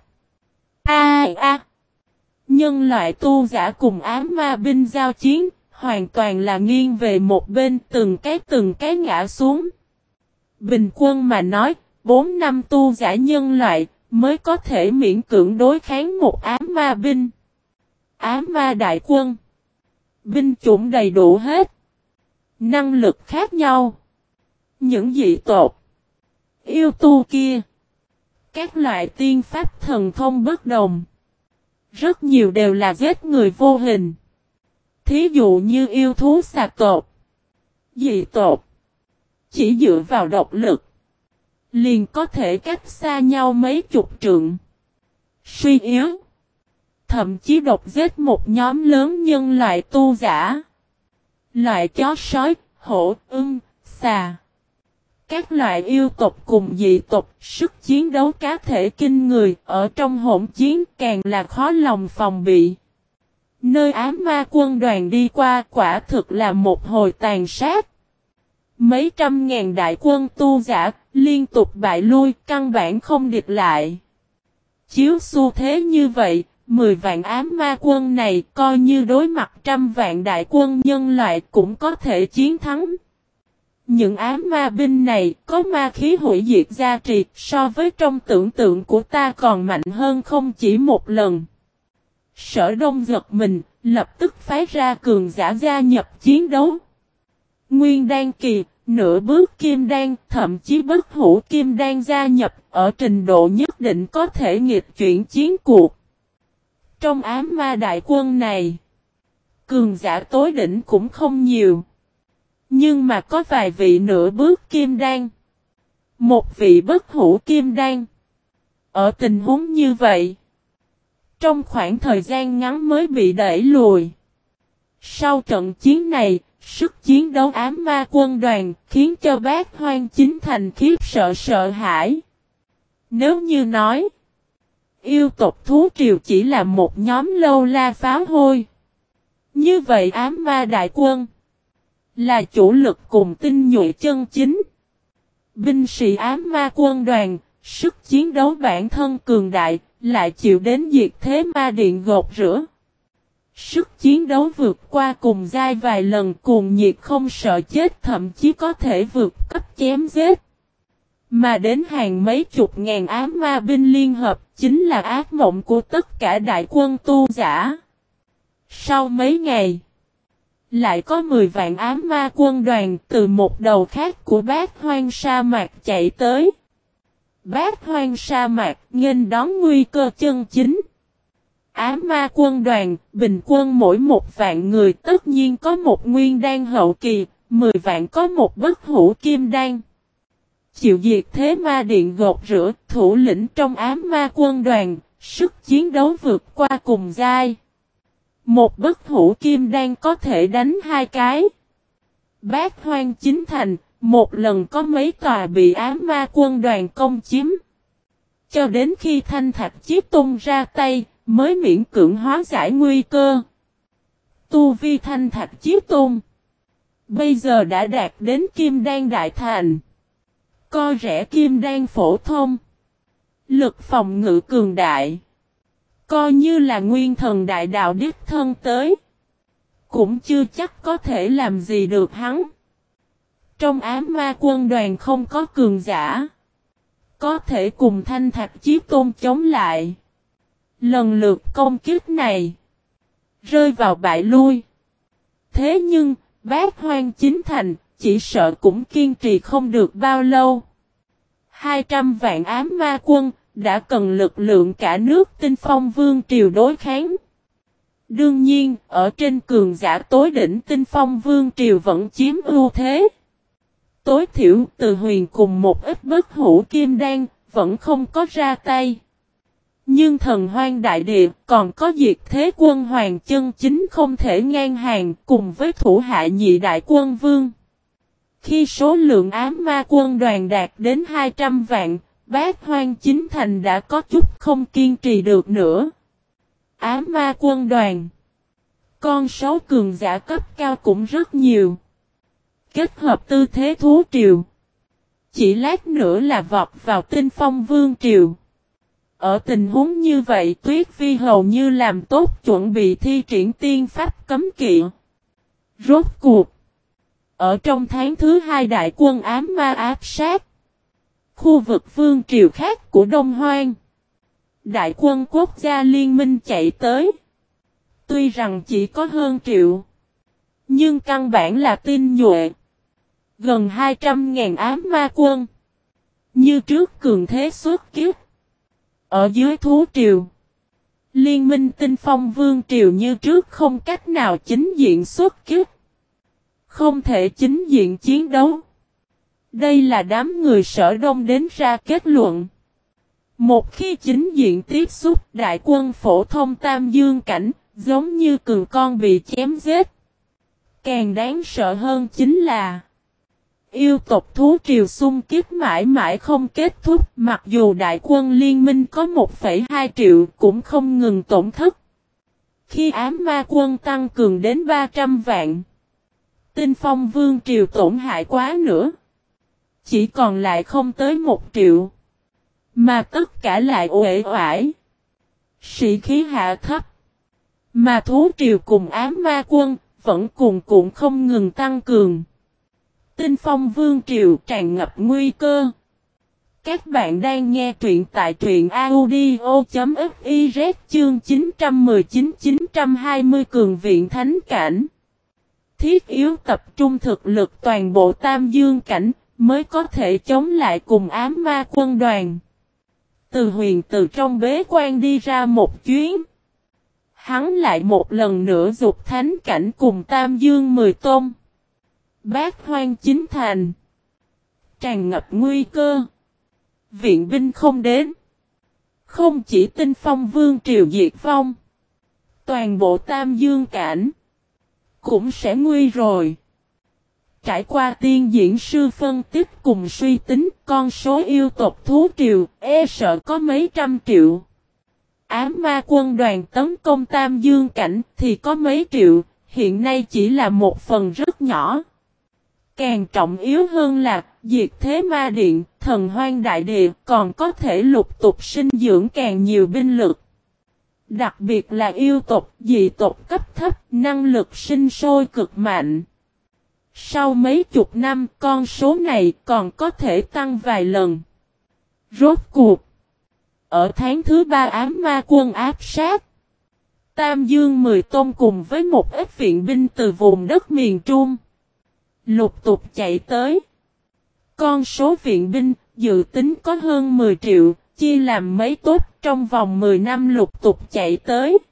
Speaker 1: A a a. Nhân loại tu giả cùng ám ma binh giao chiến, hoàn toàn là nghiêng về một bên, từng cái từng cái ngã xuống. Bình quân mà nói, bốn năm tu giả nhân loại mới có thể miễn cưỡng đối kháng một ám ma binh. Ám ma đại quân. Binh chủng đầy đủ hết. Năng lực khác nhau. Những dị tộc, yêu tu kia. Các loại tiên pháp thần thông bất đồng. Rất nhiều đều là giết người vô hình. Thí dụ như yêu thú xà tộc, dị tộc. Chỉ dựa vào độc lực. Liền có thể cách xa nhau mấy chục trượng. Suy yếu. Thậm chí độc giết một nhóm lớn nhân loại tu giả. Loại chó sói, hổ, ưng, xà. Các loại yêu tộc cùng dị tộc, sức chiến đấu cá thể kinh người, ở trong hỗn chiến càng là khó lòng phòng bị. Nơi ám ma quân đoàn đi qua quả thực là một hồi tàn sát. Mấy trăm ngàn đại quân tu giả, liên tục bại lui, căn bản không địch lại. Chiếu xu thế như vậy, mười vạn ám ma quân này coi như đối mặt trăm vạn đại quân nhân loại cũng có thể chiến thắng. Những ám ma binh này có ma khí hủy diệt gia trì, so với trong tưởng tượng của ta còn mạnh hơn không chỉ một lần. Sở Đông giật mình, lập tức phái ra cường giả gia nhập chiến đấu. Nguyên đan kỳ, nửa bước kim đan, thậm chí bất hủ kim đan gia nhập, ở trình độ nhất định có thể nghịch chuyển chiến cuộc. Trong ám ma đại quân này, cường giả tối đỉnh cũng không nhiều. Nhưng mà có vài vị nửa bước kim đan, một vị bất hủ kim đan. Ở tình huống như vậy, trong khoảng thời gian ngắn mới bị đẩy lùi. Sau trận chiến này, sức chiến đấu ám ma quân đoàn khiến cho Bát Hoang Chính Thành khiếp sợ sợ hãi. Nếu như nói, yêu tộc thú triều chỉ là một nhóm lâu la pháo hôi. Như vậy ám ma đại quân là chủ lực cùng tinh nhuệ chân chính. Binh sĩ ám ma quân đoàn, sức chiến đấu bản thân cường đại, lại chịu đến diệt thế ma điện gột rửa. Sức chiến đấu vượt qua cùng giai vài lần, cuồng nhiệt không sợ chết, thậm chí có thể vượt cấp chém giết. Mà đến hàng mấy chục ngàn ám ma binh liên hợp chính là ác mộng của tất cả đại quân tu giả. Sau mấy ngày, lại có mười vạn ám ma quân đoàn từ một đầu khác của Bát Hoang sa mạc chạy tới. Bát Hoang sa mạc nghênh đón nguy cơ chân chính. Ám ma quân đoàn, bình quân mỗi một vạn người tất nhiên có một nguyên đan hậu kỳ, mười vạn có một bất hủ kim đan. Chịu diệt thế ma điện gột rửa, thủ lĩnh trong ám ma quân đoàn, sức chiến đấu vượt qua cùng giai. Một bất hủ kim đan có thể đánh hai cái. Bát Hoang Chính Thành, một lần có mấy tòa bị ám ma quân đoàn công chiếm. Cho đến khi Thanh Thạch Chí Tôn ra tay, mới miễn cưỡng hóa giải nguy cơ. Tu vi Thanh Thạch Chí Tôn bây giờ đã đạt đến Kim Đan Đại Thành. Coi rẻ Kim Đan phổ thông. Lực phòng ngự cường đại. Coi như là nguyên thần đại đạo đích thân tới, cũng chưa chắc có thể làm gì được hắn. Trong ám ma quân đoàn không có cường giả, có thể cùng Thanh Thạch Chí Tôn chống lại. Lần lượt công kích này, rơi vào bại lui. Thế nhưng, Bát Hoang Chính Thành, chỉ sợ cũng kiên trì không được bao lâu. Hai trăm vạn ám ma quân, đã cần lực lượng cả nước Tinh Phong Vương Triều đối kháng. Đương nhiên, ở trên cường giả tối đỉnh Tinh Phong Vương Triều vẫn chiếm ưu thế. Tối thiểu từ huyền cùng một ít bất hủ kim đan, vẫn không có ra tay. Nhưng thần hoang đại địa còn có diệt thế quân hoàng chân chính không thể ngang hàng cùng với thủ hạ nhị đại quân vương. Khi số lượng ám ma quân đoàn đạt đến hai trăm vạn, Bát Hoang Chính Thành đã có chút không kiên trì được nữa. Ám ma quân đoàn. Con số cường giả cấp cao cũng rất nhiều. Kết hợp tư thế thú triều. Chỉ lát nữa là vọt vào Tinh Phong Vương triều. Ở tình huống như vậy Tuyết Vi hầu như làm tốt chuẩn bị thi triển tiên pháp cấm kỵ. Rốt cuộc. Ở trong tháng thứ hai đại quân ám ma áp sát. Khu vực vương triều khác của Đông Hoang. Đại quân quốc gia liên minh chạy tới. Tuy rằng chỉ có hơn triệu. Nhưng căn bản là tinh nhuệ. Gần hai trăm ngàn ám ma quân. Như trước cường thế xuất kiếp. Ở dưới thú triều. Liên minh Tinh Phong Vương triều như trước không cách nào chính diện xuất kiếp. Không thể chính diện chiến đấu. Đây là đám người Sở Đông đến ra kết luận. Một khi chính diện tiếp xúc đại quân phổ thông Tam Dương Cảnh, giống như cường con bị chém giết. Càng đáng sợ hơn chính là yêu tộc thú triều xung kích mãi mãi không kết thúc, mặc dù đại quân liên minh có một phẩy hai triệu cũng không ngừng tổn thất. Khi ám ma quân tăng cường đến ba trăm vạn, Tinh Phong Vương triều tổn hại quá nữa. Chỉ còn lại không tới một triệu. Mà tất cả lại uể oải. Sĩ khí hạ thấp. Mà thú triều cùng ám ma quân vẫn cuồn cuộn không ngừng tăng cường. Tinh Phong Vương triều tràn ngập nguy cơ. Các bạn đang nghe truyện tại truyện audio chấm fiz chương chín trăm mười chín chín trăm hai mươi cường viện thánh cảnh. Thiết yếu tập trung thực lực toàn bộ Tam Dương Cảnh mới có thể chống lại cùng ám ma quân đoàn. Từ Huyền từ trong bế quan đi ra một chuyến. Hắn lại một lần nữa dục thánh cảnh cùng Tam Dương mười tôn. Bát Hoang Chính Thành. Tràn ngập nguy cơ. Viện binh không đến. Không chỉ Tinh Phong Vương triều diệt vong. Toàn bộ Tam Dương Cảnh cũng sẽ nguy rồi. Trải qua tiên diễn sư phân tích cùng suy tính con số yêu tộc thú triều e sợ có mấy trăm triệu. Ám ma quân đoàn tấn công Tam Dương Cảnh thì có mấy triệu, hiện nay chỉ là một phần rất nhỏ. Càng trọng yếu hơn là diệt thế ma điện, thần hoang đại địa còn có thể lục tục sinh dưỡng càng nhiều binh lực. Đặc biệt là yêu tộc, dị tộc cấp thấp, năng lực sinh sôi cực mạnh. Sau mấy chục năm, con số này còn có thể tăng vài lần. Rốt cuộc. Ở tháng thứ ba ám ma quân áp sát. Tam Dương mười tôn cùng với một ít viện binh từ vùng đất miền Trung. Lục tục chạy tới. Con số viện binh dự tính có hơn mười triệu, chia làm mấy tốt trong vòng mười năm lục tục chạy tới.